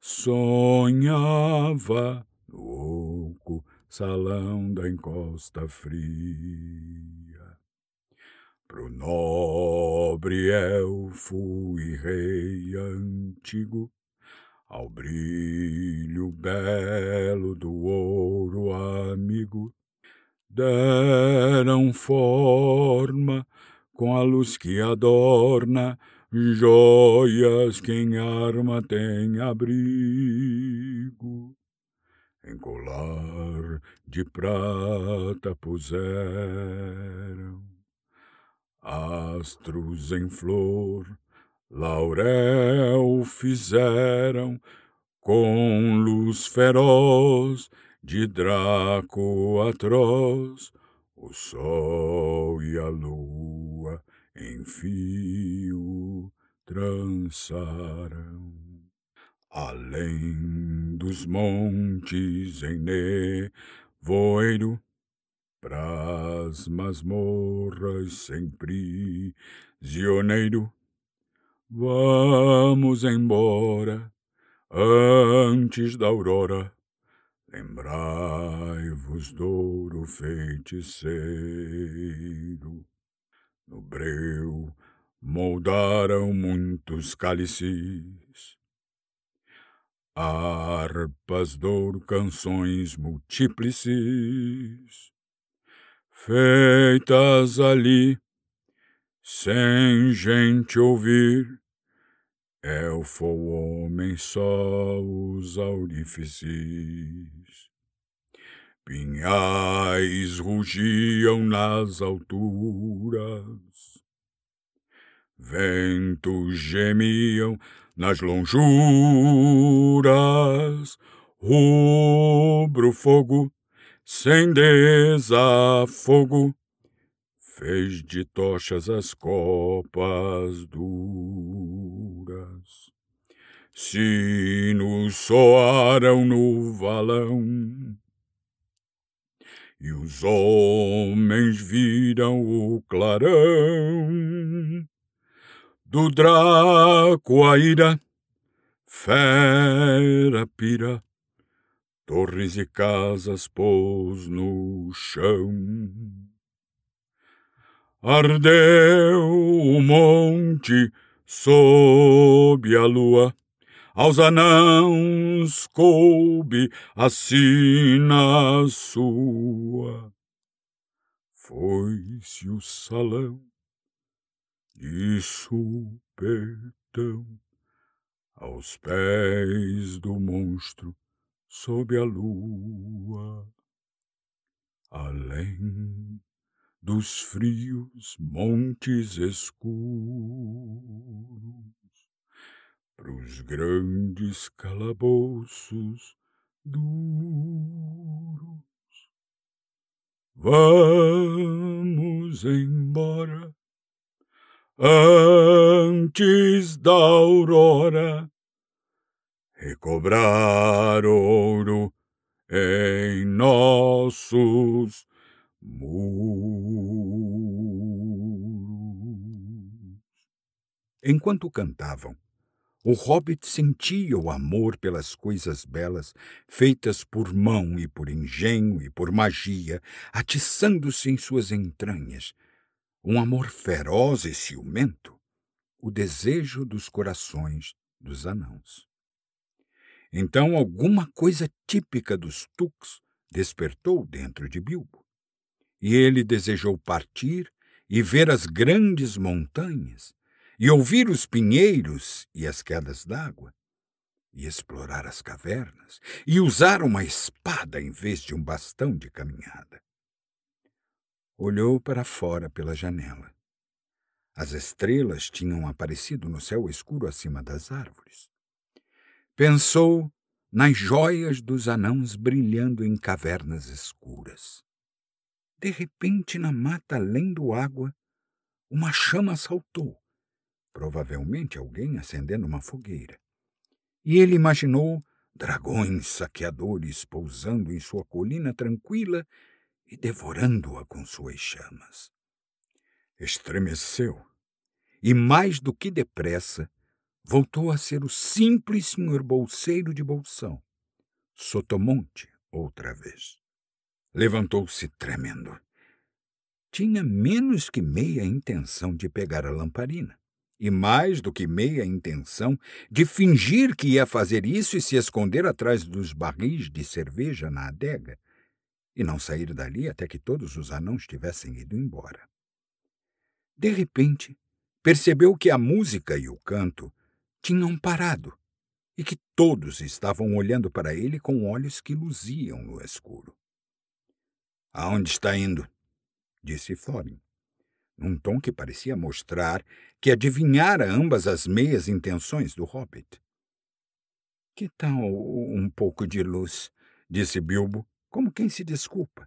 sonhava no oco salão da encosta fria. Pro nobre elfo e rei antigo, ao brilho belo do ouro amigo, deram forma com a luz que adorna joias que em arma tem abrigo. Em colar de prata puseram astros em flor, laurel fizeram, com luz feroz de Draco atroz, o sol e a lua em fio trançaram. Além dos montes em nevoeiro, pras masmorras sem prisioneiro, vamos embora antes da aurora, lembrai-vos do ouro feiticeiro. No breu moldaram muitos cálices, harpas de ouro, canções múltiplices, feitas ali, sem gente ouvir, elfo ou homem só os aurifices. Pinhais rugiam nas alturas, ventos gemiam nas lonjuras, rubro fogo sem desafogo fez de tochas as copas duras. Sinos soaram no valão, e os homens viram o clarão do Draco a ira Fera pira, torres e casas pôs no chão. Ardeu o monte sob a lua, aos anãos coube a sina sua. Foi-se o salão de supetão aos pés do monstro sob a lua, além dos frios montes escuros, pros grandes calabouços duros. Vamos embora antes da aurora, recobrar ouro em nossos muros. Enquanto cantavam, o hobbit sentia o amor pelas coisas belas, feitas por mão e por engenho e por magia, atiçando-se em suas entranhas. Um amor feroz e ciumento, o desejo dos corações dos anãos. Então alguma coisa típica dos Tucs despertou dentro de Bilbo, e ele desejou partir e ver as grandes montanhas, e ouvir os pinheiros e as quedas d'água, e explorar as cavernas, e usar uma espada em vez de um bastão de caminhada. Olhou para fora pela janela. As estrelas tinham aparecido no céu escuro acima das árvores. Pensou nas joias dos anãos brilhando em cavernas escuras. De repente, na mata além do água, uma chama saltou. Provavelmente alguém acendendo uma fogueira. E ele imaginou dragões saqueadores pousando em sua colina tranquila e devorando-a com suas chamas. Estremeceu e, mais do que depressa, voltou a ser o simples senhor bolseiro de Bolsão, Sotomonte, outra vez. Levantou-se tremendo. Tinha menos que meia intenção de pegar a lamparina, e mais do que meia intenção de fingir que ia fazer isso e se esconder atrás dos barris de cerveja na adega, e não sair dali até que todos os anãos tivessem ido embora. De repente, percebeu que a música e o canto tinham parado, e que todos estavam olhando para ele com olhos que luziam no escuro. — Aonde está indo? Disse Thorin, num tom que parecia mostrar que adivinhara ambas as meias intenções do hobbit. — Que tal um pouco de luz? Disse Bilbo, como quem se desculpa.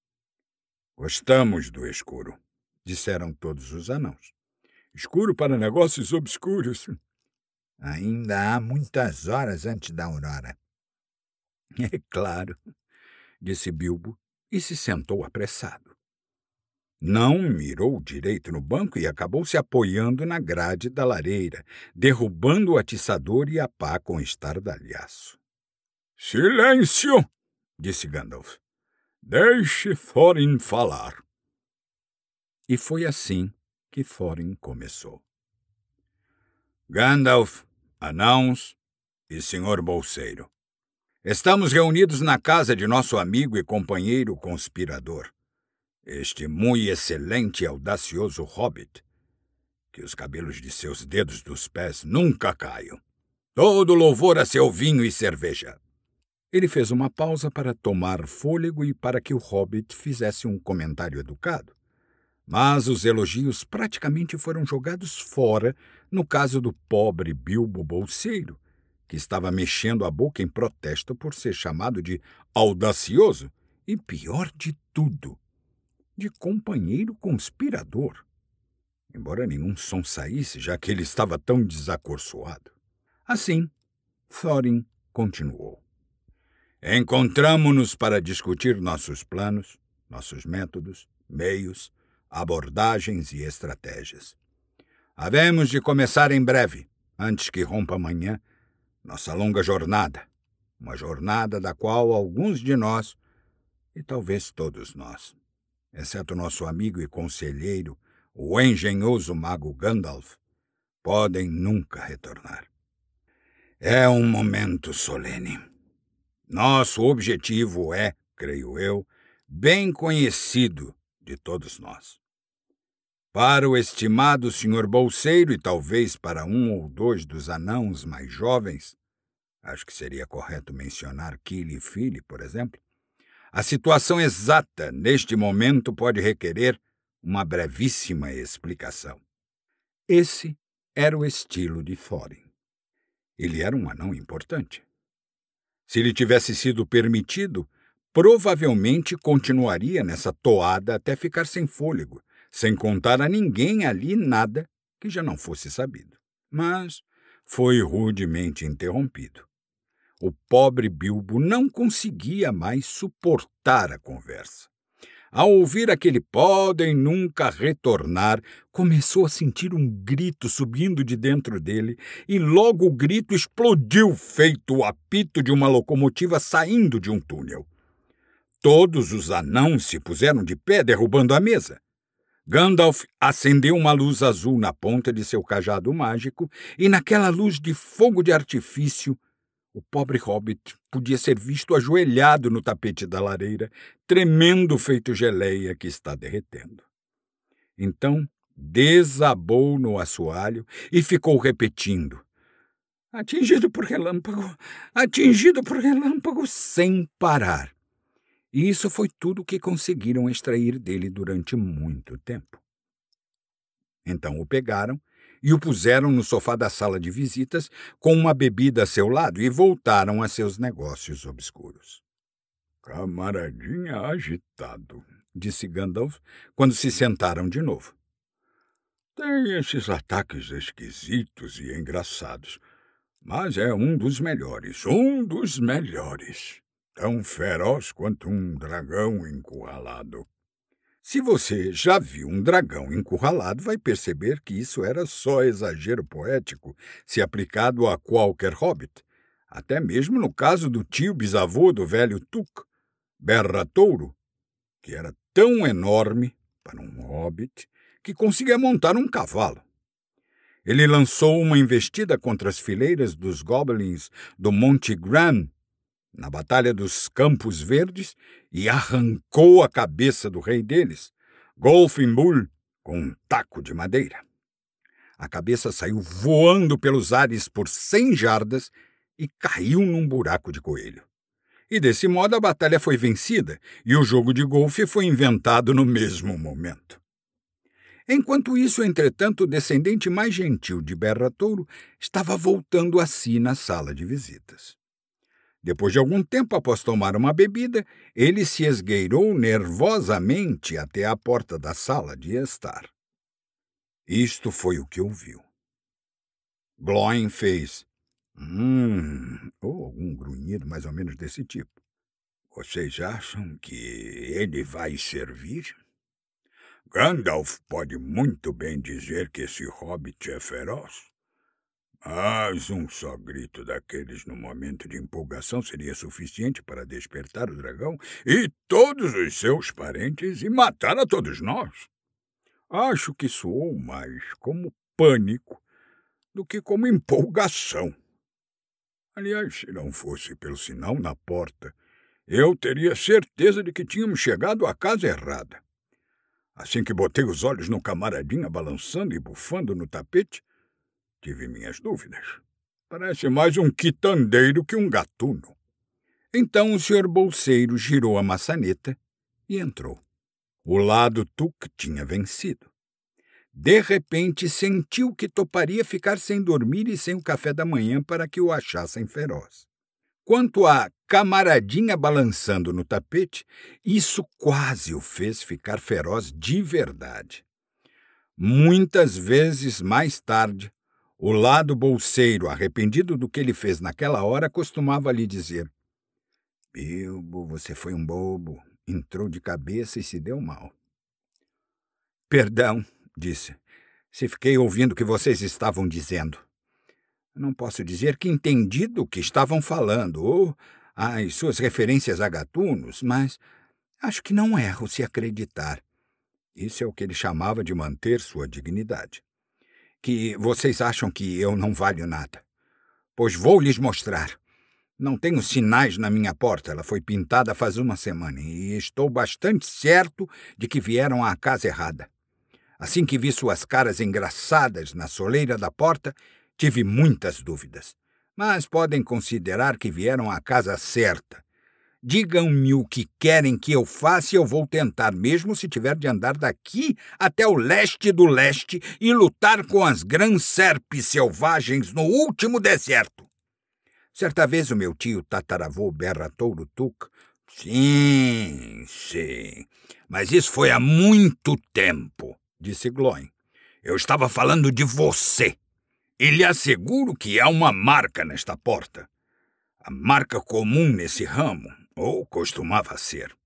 — Gostamos do escuro, disseram todos os anãos. — Escuro para negócios obscuros. Ainda há muitas horas antes da aurora. — É claro, disse Bilbo e se sentou apressado. Não mirou direito no banco e acabou se apoiando na grade da lareira, derrubando o atiçador e a pá com estardalhaço. — Silêncio! Disse Gandalf. — Deixe Thorin falar. E foi assim que Thorin começou. Gandalf, anãos e senhor bolseiro, estamos reunidos na casa de nosso amigo e companheiro conspirador, este muito excelente e audacioso hobbit, que os cabelos de seus dedos dos pés nunca caiam. Todo louvor a seu vinho e cerveja. Ele fez uma pausa para tomar fôlego e para que o hobbit fizesse um comentário educado. Mas os elogios praticamente foram jogados fora no caso do pobre Bilbo Bolseiro, que estava mexendo a boca em protesto por ser chamado de audacioso e, pior de tudo, de companheiro conspirador, embora nenhum som saísse, já que ele estava tão desacorçoado. Assim, Thorin continuou. Encontramo-nos para discutir nossos planos, nossos métodos, meios, abordagens e estratégias. Havemos de começar em breve, antes que rompa amanhã, Nossa longa jornada, uma jornada da qual alguns de nós, e talvez todos nós, exceto nosso amigo e conselheiro, o engenhoso mago Gandalf, podem nunca retornar. É um momento solene. Nosso objetivo é, creio eu, bem conhecido de todos nós. Para o estimado Sr. Bolseiro e talvez para um ou dois dos anãos mais jovens, acho que seria correto mencionar Kili e Fili, por exemplo, a situação exata neste momento pode requerer uma brevíssima explicação. Esse era o estilo de Thorin. Ele era um anão importante. Se lhe tivesse sido permitido, provavelmente continuaria nessa toada até ficar sem fôlego, sem contar a ninguém ali nada que já não fosse sabido. Mas foi rudemente interrompido. O pobre Bilbo não conseguia mais suportar a conversa. Ao ouvir aquele podem nunca retornar, começou a sentir um grito subindo de dentro dele, e logo o grito explodiu feito o apito de uma locomotiva saindo de um túnel. Todos os anãos se puseram de pé, derrubando a mesa. Gandalf acendeu uma luz azul na ponta de seu cajado mágico, e naquela luz de fogo de artifício, o pobre hobbit podia ser visto ajoelhado no tapete da lareira, tremendo feito geleia que está derretendo. Então desabou no assoalho e ficou repetindo: atingido por relâmpago, sem parar. E isso foi tudo que conseguiram extrair dele durante muito tempo. Então o pegaram e o puseram no sofá da sala de visitas com uma bebida a seu lado e voltaram a seus negócios obscuros. Camaradinha agitado, disse Gandalf, quando se sentaram de novo. Tem esses ataques esquisitos e engraçados, mas é um dos melhores. Tão feroz quanto um dragão encurralado. Se você já viu um dragão encurralado, vai perceber que isso era só exagero poético, se aplicado a qualquer hobbit. Até mesmo no caso do tio bisavô do velho Tuc, Berra-Touro, que era tão enorme para um hobbit que conseguia montar um cavalo. Ele lançou uma investida contra as fileiras dos goblins do Monte Gran, na Batalha dos Campos Verdes, e arrancou a cabeça do rei deles, Golfinbul, com um taco de madeira. A cabeça saiu voando pelos ares por 100 jardas e caiu num buraco de coelho. E desse modo a batalha foi vencida e o jogo de golfe foi inventado no mesmo momento. Enquanto isso, entretanto, o descendente mais gentil de Berra-Touro estava voltando a si na sala de visitas. Depois de algum tempo, após tomar uma bebida, ele se esgueirou nervosamente até a porta da sala de estar. Isto foi o que ouviu. Glóin fez ou algum grunhido mais ou menos desse tipo. Vocês acham que ele vai servir? Gandalf pode muito bem dizer que esse hobbit é feroz. Mas um só grito daqueles no momento de empolgação seria suficiente para despertar o dragão e todos os seus parentes e matar a todos nós. Acho que soou mais como pânico do que como empolgação. Aliás, se não fosse pelo sinal na porta, eu teria certeza de que tínhamos chegado à casa errada. Assim que botei os olhos no camaradinha balançando e bufando no tapete, tive minhas dúvidas. Parece mais um quitandeiro que um gatuno. Então o Sr. Bolseiro girou a maçaneta e entrou. O lado Tuc tinha vencido. De repente sentiu que toparia ficar sem dormir e sem o café da manhã para que o achassem feroz. Quanto à camaradinha balançando no tapete, isso quase o fez ficar feroz de verdade. Muitas vezes mais tarde, o lado bolseiro, arrependido do que ele fez naquela hora, costumava lhe dizer: Bilbo, você foi um bobo, entrou de cabeça e se deu mal. Perdão, disse, se fiquei ouvindo o que vocês estavam dizendo. Não posso dizer que entendi do que estavam falando, ou as suas referências a gatunos, mas acho que não erro se acreditar. Isso é o que ele chamava de manter sua dignidade. Que vocês acham que eu não valho nada. Pois vou lhes mostrar. Não tenho sinais na minha porta, ela foi pintada faz uma semana, e estou bastante certo de que vieram à casa errada. Assim que vi suas caras engraçadas na soleira da porta, tive muitas dúvidas. Mas podem considerar que vieram à casa certa. Digam-me o que querem que eu faça e eu vou tentar, mesmo se tiver de andar daqui até o leste do leste e lutar com as grandes serpes selvagens no último deserto. Certa vez o meu tio tataravô Berra Touro Tuk... Sim, mas isso foi há muito tempo, disse Glóin. Eu estava falando de você. E lhe asseguro que há uma marca nesta porta. A marca comum nesse ramo, ou costumava ser.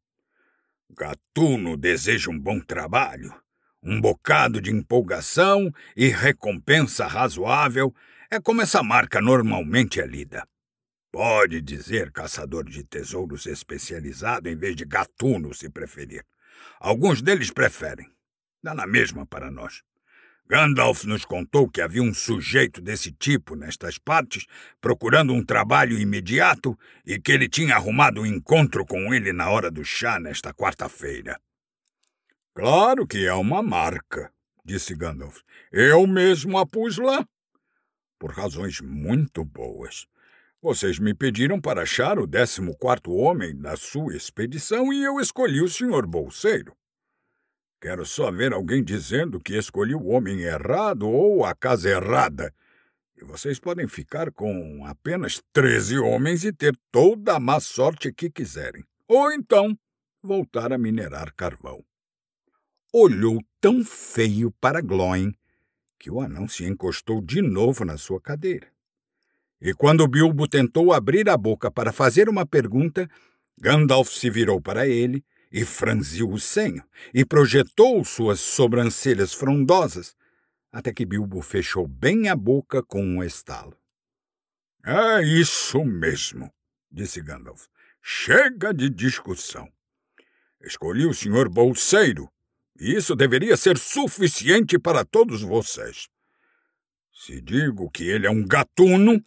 Gatuno deseja um bom trabalho, um bocado de empolgação e recompensa razoável. É como essa marca normalmente é lida. Pode dizer caçador de tesouros especializado em vez de gatuno, se preferir. Alguns deles preferem. Dá na mesma para nós. Gandalf nos contou que havia um sujeito desse tipo nestas partes, procurando um trabalho imediato, e que ele tinha arrumado um encontro com ele na hora do chá nesta quarta-feira. Claro que é uma marca, disse Gandalf. Eu mesmo a pus lá. Por razões muito boas. Vocês me pediram para achar o 14º homem da sua expedição e eu escolhi o Sr. Bolseiro. Quero só ver alguém dizendo que escolhi o homem errado ou a casa errada. E vocês podem ficar com apenas 13 homens e ter toda a má sorte que quiserem. Ou então voltar a minerar carvão. Olhou tão feio para Glóin que o anão se encostou de novo na sua cadeira. E quando Bilbo tentou abrir a boca para fazer uma pergunta, Gandalf se virou para ele e franziu o senho, e projetou suas sobrancelhas frondosas, até que Bilbo fechou bem a boca com um estalo. — É isso mesmo, disse Gandalf. Chega de discussão. Escolhi o Sr. Bolseiro, e isso deveria ser suficiente para todos vocês. Se digo que ele é um gatuno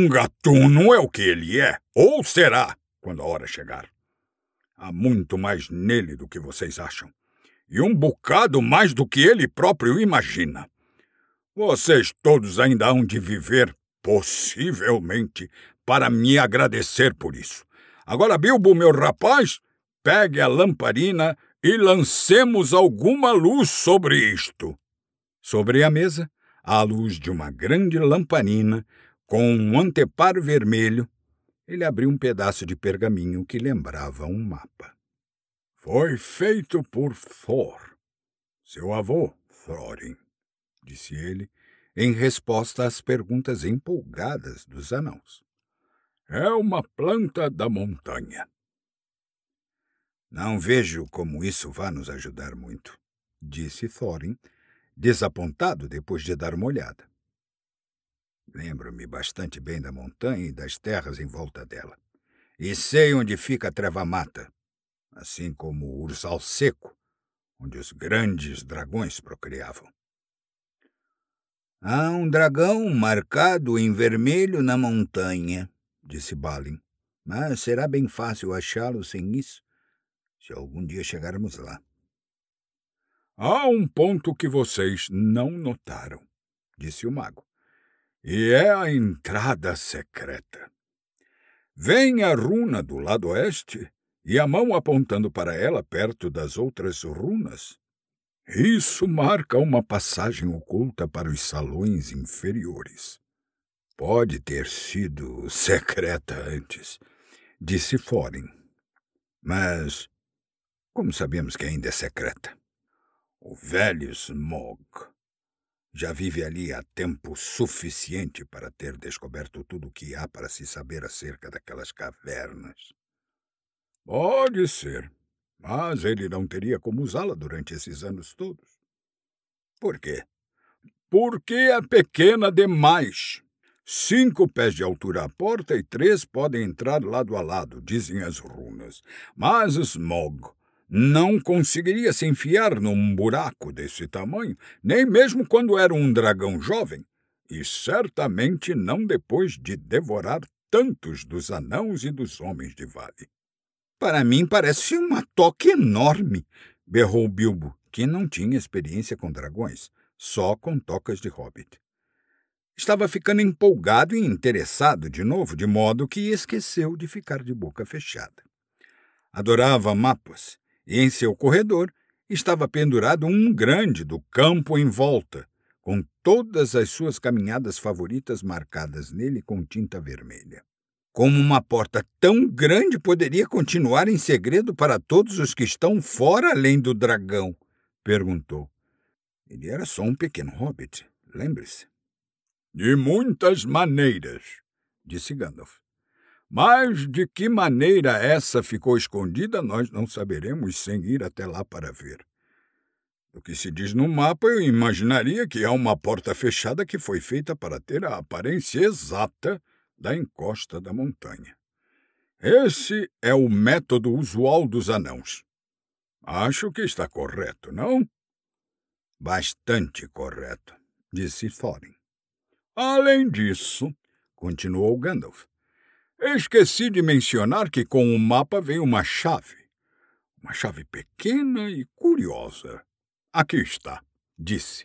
é o que ele é, ou será, quando a hora chegar. Há muito mais nele do que vocês acham, e um bocado mais do que ele próprio imagina. Vocês todos ainda hão de viver, possivelmente, para me agradecer por isso. Agora, Bilbo, meu rapaz, pegue a lamparina e lancemos alguma luz sobre isto. Sobre a mesa, à luz de uma grande lamparina, com um anteparo vermelho, ele abriu um pedaço de pergaminho que lembrava um mapa. Foi feito por Thor, seu avô, Thorin, disse ele, em resposta às perguntas empolgadas dos anãos. É uma planta da montanha. Não vejo como isso vá nos ajudar muito, disse Thorin, desapontado depois de dar uma olhada. Lembro-me bastante bem da montanha e das terras em volta dela. E sei onde fica a Treva-mata, assim como o Urzal Seco, onde os grandes dragões procriavam. Há um dragão marcado em vermelho na montanha, disse Balin, mas será bem fácil achá-lo sem isso, se algum dia chegarmos lá. Há um ponto que vocês não notaram, disse o mago. E é a entrada secreta. Vem a runa do lado oeste e a mão apontando para ela perto das outras runas. Isso marca uma passagem oculta para os salões inferiores. Pode ter sido secreta antes, disse Thorin. Mas como sabemos que ainda é secreta? O velho Smaug já vive ali há tempo suficiente para ter descoberto tudo o que há para se saber acerca daquelas cavernas. Pode ser, mas ele não teria como usá-la durante esses anos todos. Por quê? Porque é pequena demais. 5 pés de altura à porta e 3 podem entrar lado a lado, dizem as runas. Mas Smaug não conseguiria se enfiar num buraco desse tamanho, nem mesmo quando era um dragão jovem, e certamente não depois de devorar tantos dos anãos e dos homens de vale. Para mim parece uma toca enorme, berrou Bilbo, que não tinha experiência com dragões, só com tocas de hobbit. Estava ficando empolgado e interessado de novo, de modo que esqueceu de ficar de boca fechada. Adorava mapas, e em seu corredor estava pendurado um grande do campo em volta, com todas as suas caminhadas favoritas marcadas nele com tinta vermelha. Como uma porta tão grande poderia continuar em segredo para todos os que estão fora além do dragão? Perguntou. Ele era só um pequeno hobbit, lembre-se. De muitas maneiras, disse Gandalf. Mas de que maneira essa ficou escondida, nós não saberemos sem ir até lá para ver. Do que se diz no mapa, eu imaginaria que há uma porta fechada que foi feita para ter a aparência exata da encosta da montanha. Esse é o método usual dos anãos. Acho que está correto, não? Bastante correto, disse Thorin. Além disso, continuou Gandalf, esqueci de mencionar que com o mapa vem uma chave. Uma chave pequena e curiosa. Aqui está, disse.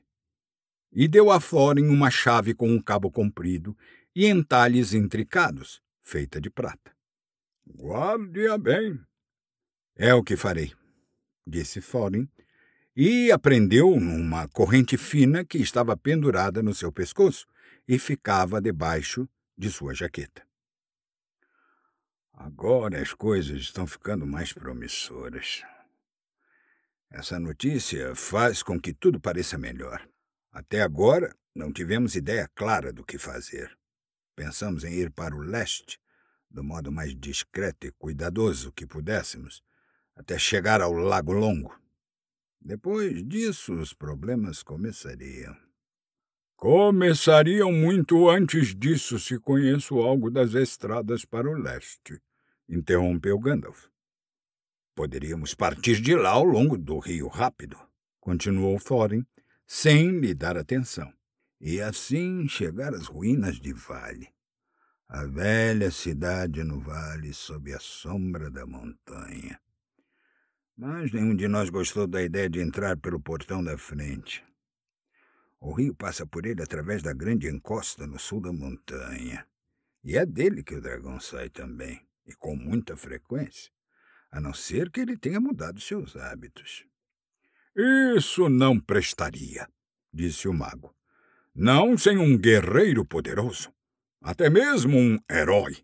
E deu a Thorin uma chave com um cabo comprido e entalhes intricados, feita de prata. Guarde-a bem. É o que farei, disse Thorin, e a prendeu numa corrente fina que estava pendurada no seu pescoço e ficava debaixo de sua jaqueta. Agora as coisas estão ficando mais promissoras. Essa notícia faz com que tudo pareça melhor. Até agora, não tivemos ideia clara do que fazer. Pensamos em ir para o leste, do modo mais discreto e cuidadoso que pudéssemos, até chegar ao Lago Longo. Depois disso, os problemas começariam. Começariam muito antes disso, se conheço algo das estradas para o leste, interrompeu Gandalf. Poderíamos partir de lá ao longo do Rio Rápido, continuou Thorin, sem lhe dar atenção, e assim chegar às ruínas de Vale. A velha cidade no vale sob a sombra da montanha. Mas nenhum de nós gostou da ideia de entrar pelo portão da frente. O rio passa por ele através da grande encosta no sul da montanha. E é dele que o dragão sai também, e com muita frequência, a não ser que ele tenha mudado seus hábitos. Isso não prestaria, disse o mago. Não sem um guerreiro poderoso, até mesmo um herói.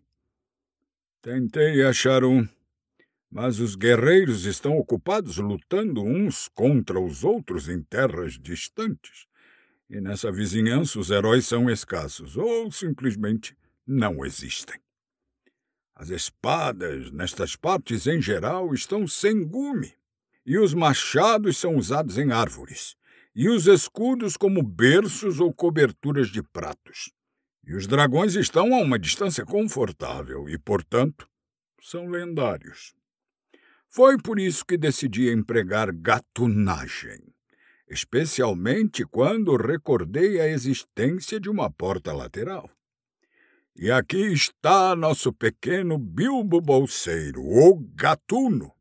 Tentei achar um, mas os guerreiros estão ocupados lutando uns contra os outros em terras distantes. E nessa vizinhança os heróis são escassos, ou simplesmente não existem. As espadas, nestas partes em geral, estão sem gume, e os machados são usados em árvores, e os escudos como berços ou coberturas de pratos. E os dragões estão a uma distância confortável e, portanto, são lendários. Foi por isso que decidi empregar gatunagem, especialmente quando recordei a existência de uma porta lateral. E aqui está nosso pequeno Bilbo Bolseiro, o gatuno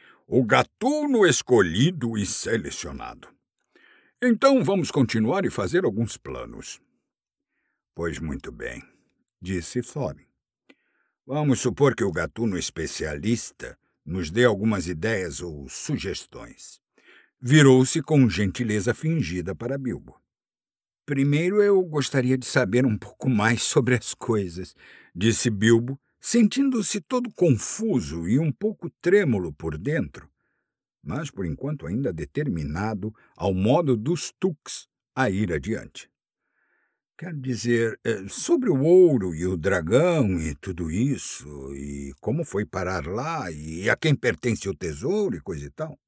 escolhido e selecionado. Então vamos continuar e fazer alguns planos. Pois muito bem, disse Thorin. Vamos supor que o gatuno especialista nos dê algumas ideias ou sugestões. Virou-se com gentileza fingida para Bilbo. Primeiro eu gostaria de saber um pouco mais sobre as coisas, disse Bilbo, sentindo-se todo confuso e um pouco trêmulo por dentro, mas por enquanto ainda determinado ao modo dos Tuks a ir adiante. Quer dizer, sobre o ouro e o dragão e tudo isso, e como foi parar lá, e a quem pertence o tesouro e coisa e tal.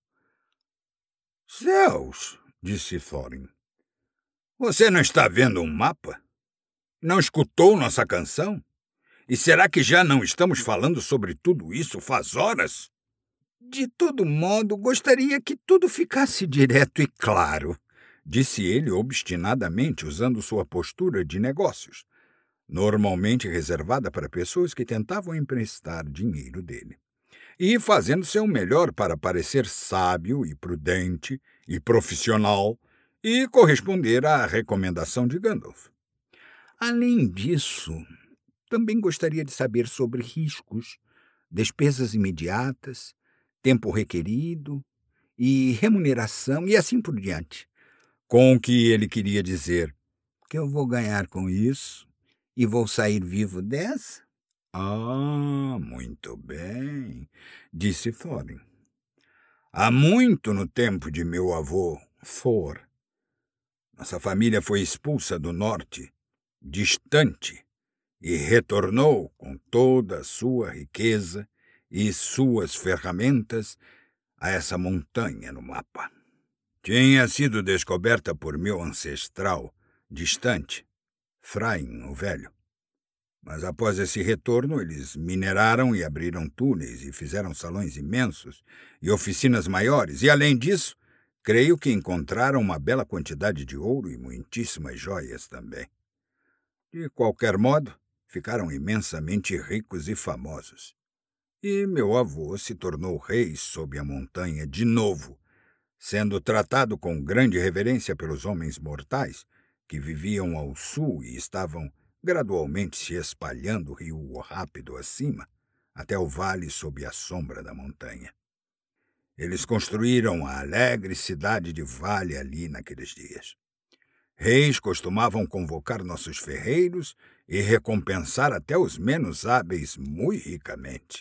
Céus, disse Thorin. Você não está vendo um mapa? Não escutou nossa canção? E será que já não estamos falando sobre tudo isso faz horas? De todo modo, gostaria que tudo ficasse direto e claro, disse ele obstinadamente, usando sua postura de negócios, normalmente reservada para pessoas que tentavam emprestar dinheiro dele, e fazendo seu melhor para parecer sábio e prudente e profissional e corresponder à recomendação de Gandalf. Além disso, também gostaria de saber sobre riscos, despesas imediatas, tempo requerido e remuneração e assim por diante. Com o que ele queria dizer que eu vou ganhar com isso e vou sair vivo dessa? Ah, muito bem, disse Thorin. Há muito no tempo de meu avô, Thor, nossa família foi expulsa do norte, distante, e retornou com toda a sua riqueza e suas ferramentas a essa montanha no mapa. Tinha sido descoberta por meu ancestral distante, Thrain, o Velho. Mas após esse retorno, eles mineraram e abriram túneis e fizeram salões imensos e oficinas maiores. E, além disso, creio que encontraram uma bela quantidade de ouro e muitíssimas joias também. De qualquer modo, ficaram imensamente ricos e famosos. E meu avô se tornou rei sob a montanha de novo, sendo tratado com grande reverência pelos homens mortais que viviam ao sul e estavam gradualmente se espalhando rio rápido acima, até o vale sob a sombra da montanha. Eles construíram a alegre cidade de Vale ali naqueles dias. Reis costumavam convocar nossos ferreiros e recompensar até os menos hábeis muito ricamente.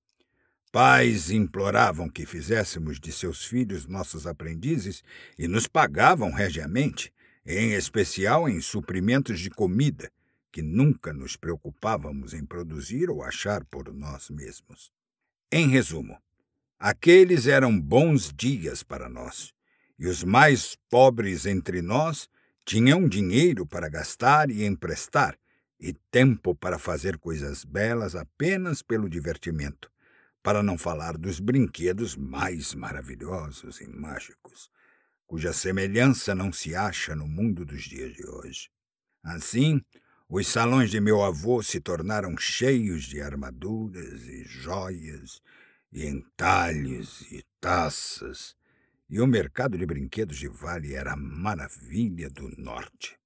Pais imploravam que fizéssemos de seus filhos nossos aprendizes e nos pagavam regiamente, em especial em suprimentos de comida, que nunca nos preocupávamos em produzir ou achar por nós mesmos. Em resumo, aqueles eram bons dias para nós, e os mais pobres entre nós tinham dinheiro para gastar e emprestar, e tempo para fazer coisas belas apenas pelo divertimento, para não falar dos brinquedos mais maravilhosos e mágicos, cuja semelhança não se acha no mundo dos dias de hoje. Assim, os salões de meu avô se tornaram cheios de armaduras e joias, e entalhes e taças, e o mercado de brinquedos de Vale era a maravilha do norte.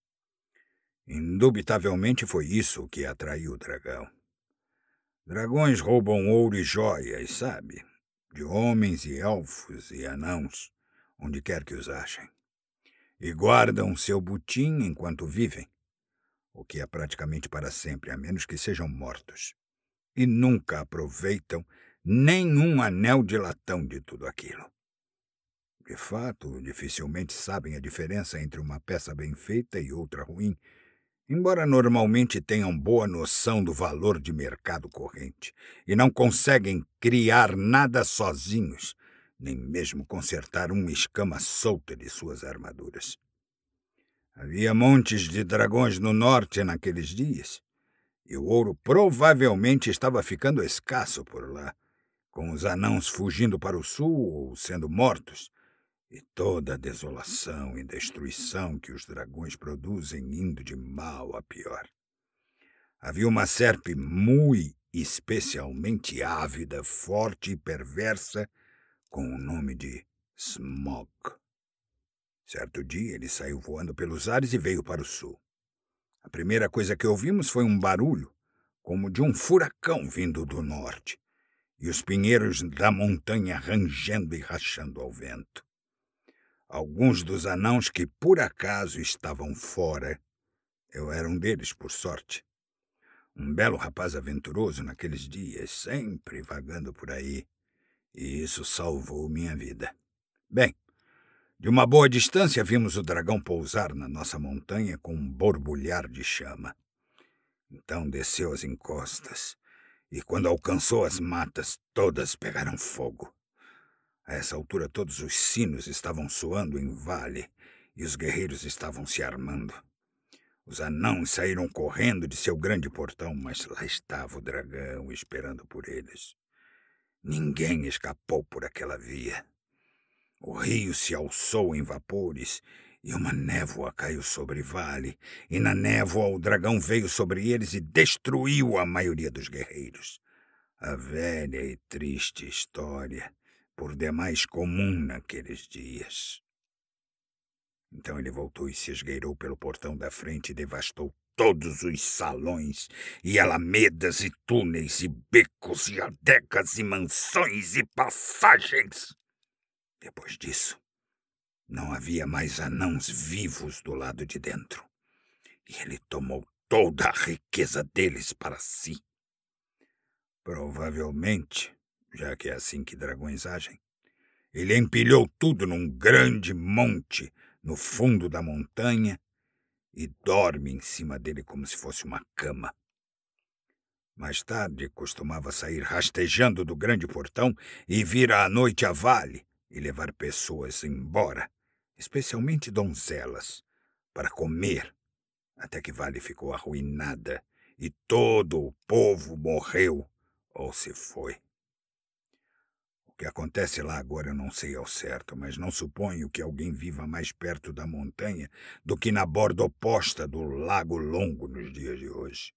Indubitavelmente foi isso que atraiu o dragão. Dragões roubam ouro e joias, sabe? De homens e elfos e anãos, onde quer que os achem. E guardam seu butim enquanto vivem, o que é praticamente para sempre, a menos que sejam mortos. E nunca aproveitam nenhum anel de latão de tudo aquilo. De fato, dificilmente sabem a diferença entre uma peça bem feita e outra ruim, embora normalmente tenham boa noção do valor de mercado corrente, e não conseguem criar nada sozinhos, nem mesmo consertar uma escama solta de suas armaduras. Havia montes de dragões no norte naqueles dias, e o ouro provavelmente estava ficando escasso por lá, com os anãos fugindo para o sul ou sendo mortos, e toda a desolação e destruição que os dragões produzem indo de mal a pior. Havia uma serpe muito especialmente ávida, forte e perversa, com o nome de Smaug. Certo dia ele saiu voando pelos ares e veio para o sul. A primeira coisa que ouvimos foi um barulho, como de um furacão vindo do norte, e os pinheiros da montanha rangendo e rachando ao vento. Alguns dos anãos que por acaso estavam fora, eu era um deles, por sorte. Um belo rapaz aventuroso naqueles dias, sempre vagando por aí, e isso salvou minha vida. Bem, de uma boa distância vimos o dragão pousar na nossa montanha com um borbulhar de chama. Então desceu as encostas, e quando alcançou as matas, todas pegaram fogo. A essa altura todos os sinos estavam soando em Vale, e os guerreiros estavam se armando. Os anãos saíram correndo de seu grande portão, mas lá estava o dragão esperando por eles. Ninguém escapou por aquela via. O rio se alçou em vapores e uma névoa caiu sobre o vale, e na névoa o dragão veio sobre eles e destruiu a maioria dos guerreiros. A velha e triste história, por demais comum naqueles dias. Então ele voltou e se esgueirou pelo portão da frente e devastou todos os salões e alamedas e túneis e becos e adegas e mansões e passagens. Depois disso, não havia mais anãos vivos do lado de dentro, e ele tomou toda a riqueza deles para si. Provavelmente, já que é assim que dragões agem, ele empilhou tudo num grande monte no fundo da montanha e dorme em cima dele como se fosse uma cama. Mais tarde, costumava sair rastejando do grande portão e vir à noite a vale e levar pessoas embora, especialmente donzelas, para comer, até que Vale ficou arruinada e todo o povo morreu ou se foi. O que acontece lá agora eu não sei ao certo, mas não suponho que alguém viva mais perto da montanha do que na borda oposta do Lago Longo nos dias de hoje.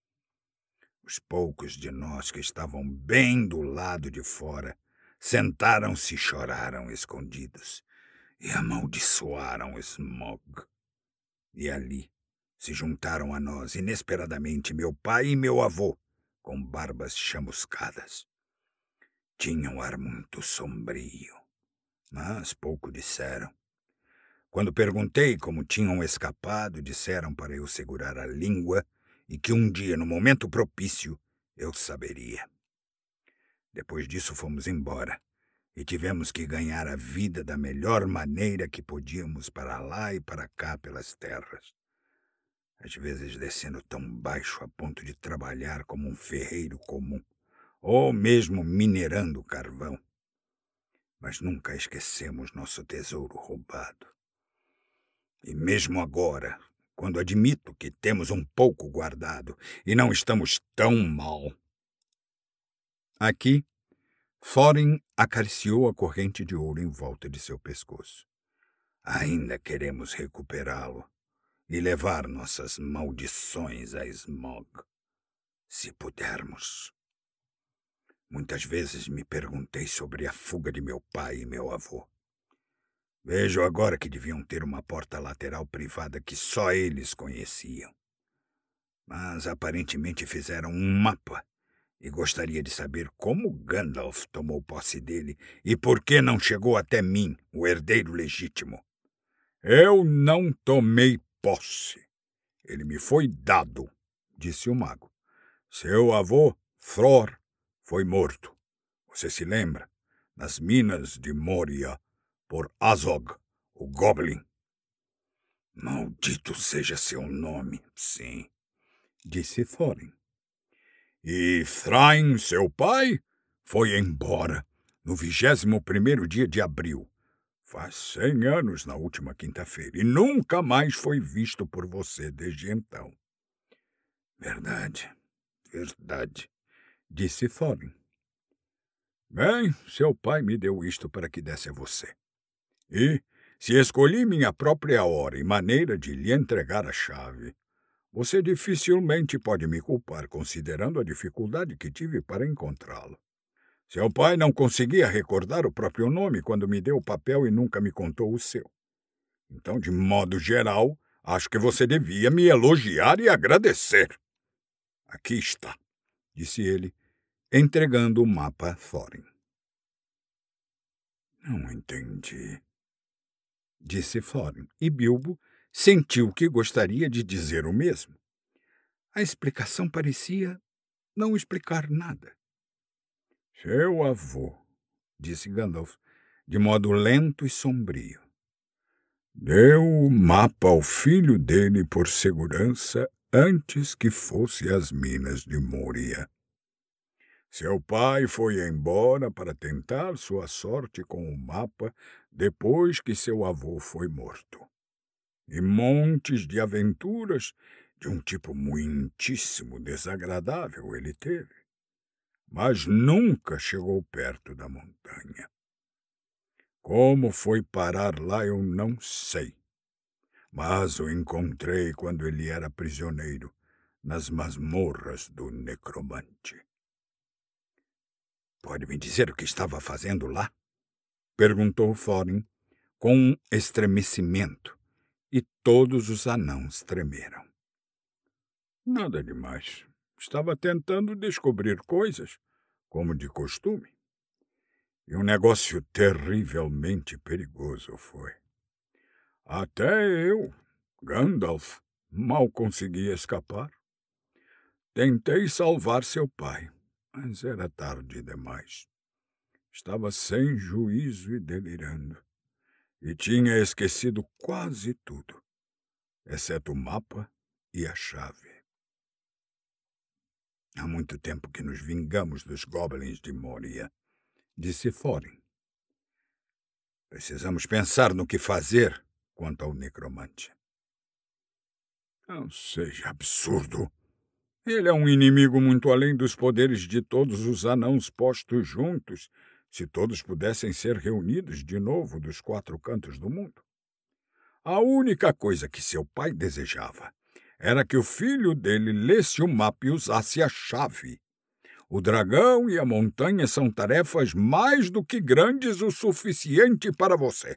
Os poucos de nós que estavam bem do lado de fora sentaram-se e choraram escondidos e amaldiçoaram Smaug. E ali se juntaram a nós inesperadamente meu pai e meu avô, com barbas chamuscadas. Tinham um ar muito sombrio, mas pouco disseram. Quando perguntei como tinham escapado, disseram para eu segurar a língua e que um dia, no momento propício, eu saberia. Depois disso fomos embora e tivemos que ganhar a vida da melhor maneira que podíamos para lá e para cá pelas terras. Às vezes descendo tão baixo a ponto de trabalhar como um ferreiro comum, ou mesmo minerando carvão. Mas nunca esquecemos nosso tesouro roubado. E mesmo agora, quando admito que temos um pouco guardado e não estamos tão mal. Aqui, Thorin acariciou a corrente de ouro em volta de seu pescoço. Ainda queremos recuperá-lo e levar nossas maldições a Smaug, se pudermos. Muitas vezes me perguntei sobre a fuga de meu pai e meu avô. Vejo agora que deviam ter uma porta lateral privada que só eles conheciam. Mas aparentemente fizeram um mapa e gostaria de saber como Gandalf tomou posse dele e por que não chegou até mim, o herdeiro legítimo. Eu não tomei posse. Ele me foi dado, disse o mago. Seu avô, Thror, foi morto. Você se lembra? Nas minas de Moria, por Azog, o Goblin. Maldito seja seu nome, sim, disse Thorin. E Thrain, seu pai, foi embora no 21º dia de abril. Faz 100 anos na última quinta-feira e nunca mais foi visto por você desde então. Verdade, verdade, disse Thorin. Bem, seu pai me deu isto para que desse a você. E, se escolhi minha própria hora e maneira de lhe entregar a chave, você dificilmente pode me culpar, considerando a dificuldade que tive para encontrá-lo. Seu pai não conseguia recordar o próprio nome quando me deu o papel e nunca me contou o seu. Então, de modo geral, acho que você devia me elogiar e agradecer. Aqui está, disse ele, entregando o mapa a Thorin. Não entendi, disse Thorin, e Bilbo sentiu que gostaria de dizer o mesmo. A explicação parecia não explicar nada. Seu avô, disse Gandalf, de modo lento e sombrio, deu o mapa ao filho dele por segurança antes que fosse às minas de Moria. Seu pai foi embora para tentar sua sorte com o mapa depois que seu avô foi morto. e montes de aventuras de um tipo muitíssimo desagradável ele teve, mas nunca chegou perto da montanha. Como foi parar lá eu não sei, mas o encontrei quando ele era prisioneiro nas masmorras do necromante. Pode me dizer o que estava fazendo lá? Perguntou Thorin com um estremecimento, e todos os anãos tremeram. Nada demais. Estava tentando descobrir coisas, como de costume. E um negócio terrivelmente perigoso foi. Até eu, Gandalf, mal conseguia escapar. Tentei salvar seu pai, mas era tarde demais. Estava sem juízo e delirando, e tinha esquecido quase tudo, exceto o mapa e a chave. Há muito tempo que nos vingamos dos goblins de Moria, disse Thorin. Precisamos pensar no que fazer quanto ao necromante. Não seja absurdo. Ele é um inimigo muito além dos poderes de todos os anãos postos juntos, se todos pudessem ser reunidos de novo dos 4 cantos do mundo. A única coisa que seu pai desejava era que o filho dele lesse o mapa e usasse a chave. O dragão e a montanha são tarefas mais do que grandes o suficiente para você.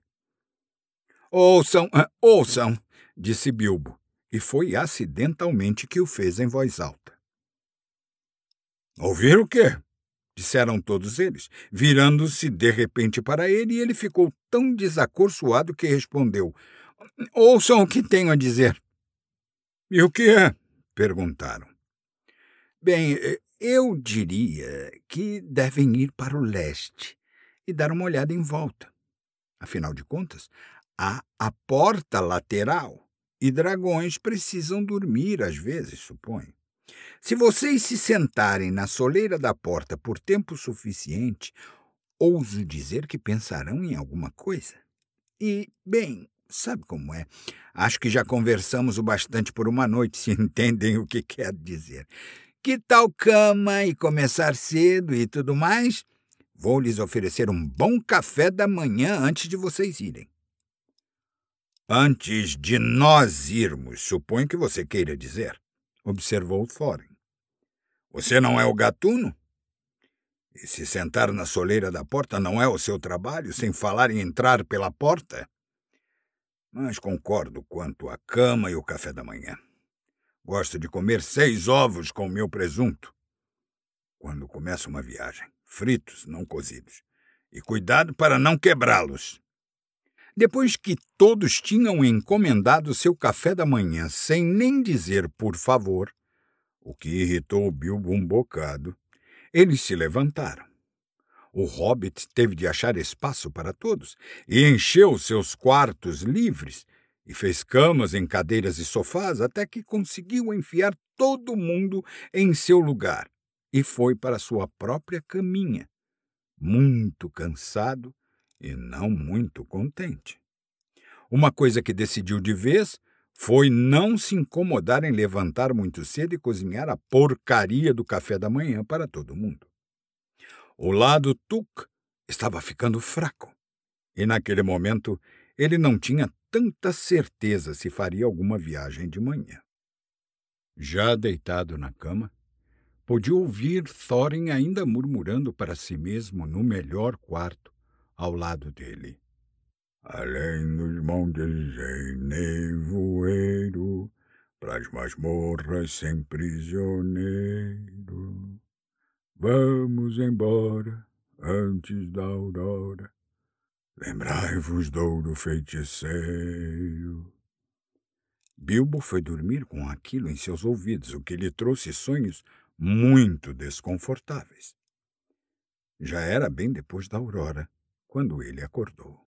Ouçam, disse Bilbo, e foi acidentalmente que o fez em voz alta. Ouvir o quê? Disseram todos eles, virando-se de repente para ele, e ele ficou tão desacorçoado que respondeu: Ouçam o que tenho a dizer. E o que é? Perguntaram. Bem, eu diria que devem ir para o leste e dar uma olhada em volta. Afinal de contas, há a porta lateral e dragões precisam dormir às vezes, suponho. Se vocês se sentarem na soleira da porta por tempo suficiente, ouso dizer que pensarão em alguma coisa. E, bem, sabe como é? Acho que já conversamos o bastante por uma noite, se entendem o que quero dizer. Que tal cama e começar cedo e tudo mais? Vou lhes oferecer um bom café da manhã antes de vocês irem. Antes de nós irmos, suponho que você queira dizer, observou Thorin. Você não é o gatuno? E se sentar na soleira da porta não é o seu trabalho, sem falar em entrar pela porta? Mas concordo quanto à cama e o café da manhã. Gosto de comer 6 ovos com meu presunto. Quando começa uma viagem, fritos, não cozidos. E cuidado para não quebrá-los. Depois que todos tinham encomendado seu café da manhã sem nem dizer por favor, o que irritou Bilbo um bocado, eles se levantaram. O hobbit teve de achar espaço para todos e encheu seus quartos livres e fez camas em cadeiras e sofás até que conseguiu enfiar todo mundo em seu lugar e foi para sua própria caminha, muito cansado e não muito contente. Uma coisa que decidiu de vez foi não se incomodar em levantar muito cedo e cozinhar a porcaria do café da manhã para todo mundo. O lado Tuk estava ficando fraco, e naquele momento ele não tinha tanta certeza se faria alguma viagem de manhã. Já deitado na cama, podia ouvir Thorin ainda murmurando para si mesmo no melhor quarto, ao lado dele. Além dos montes em nevoeiro, pras masmorras sem prisioneiro. Vamos embora, antes da aurora. Lembrai-vos do ouro feiticeiro. Bilbo foi dormir com aquilo em seus ouvidos, o que lhe trouxe sonhos muito desconfortáveis. Já era bem depois da aurora, quando ele acordou.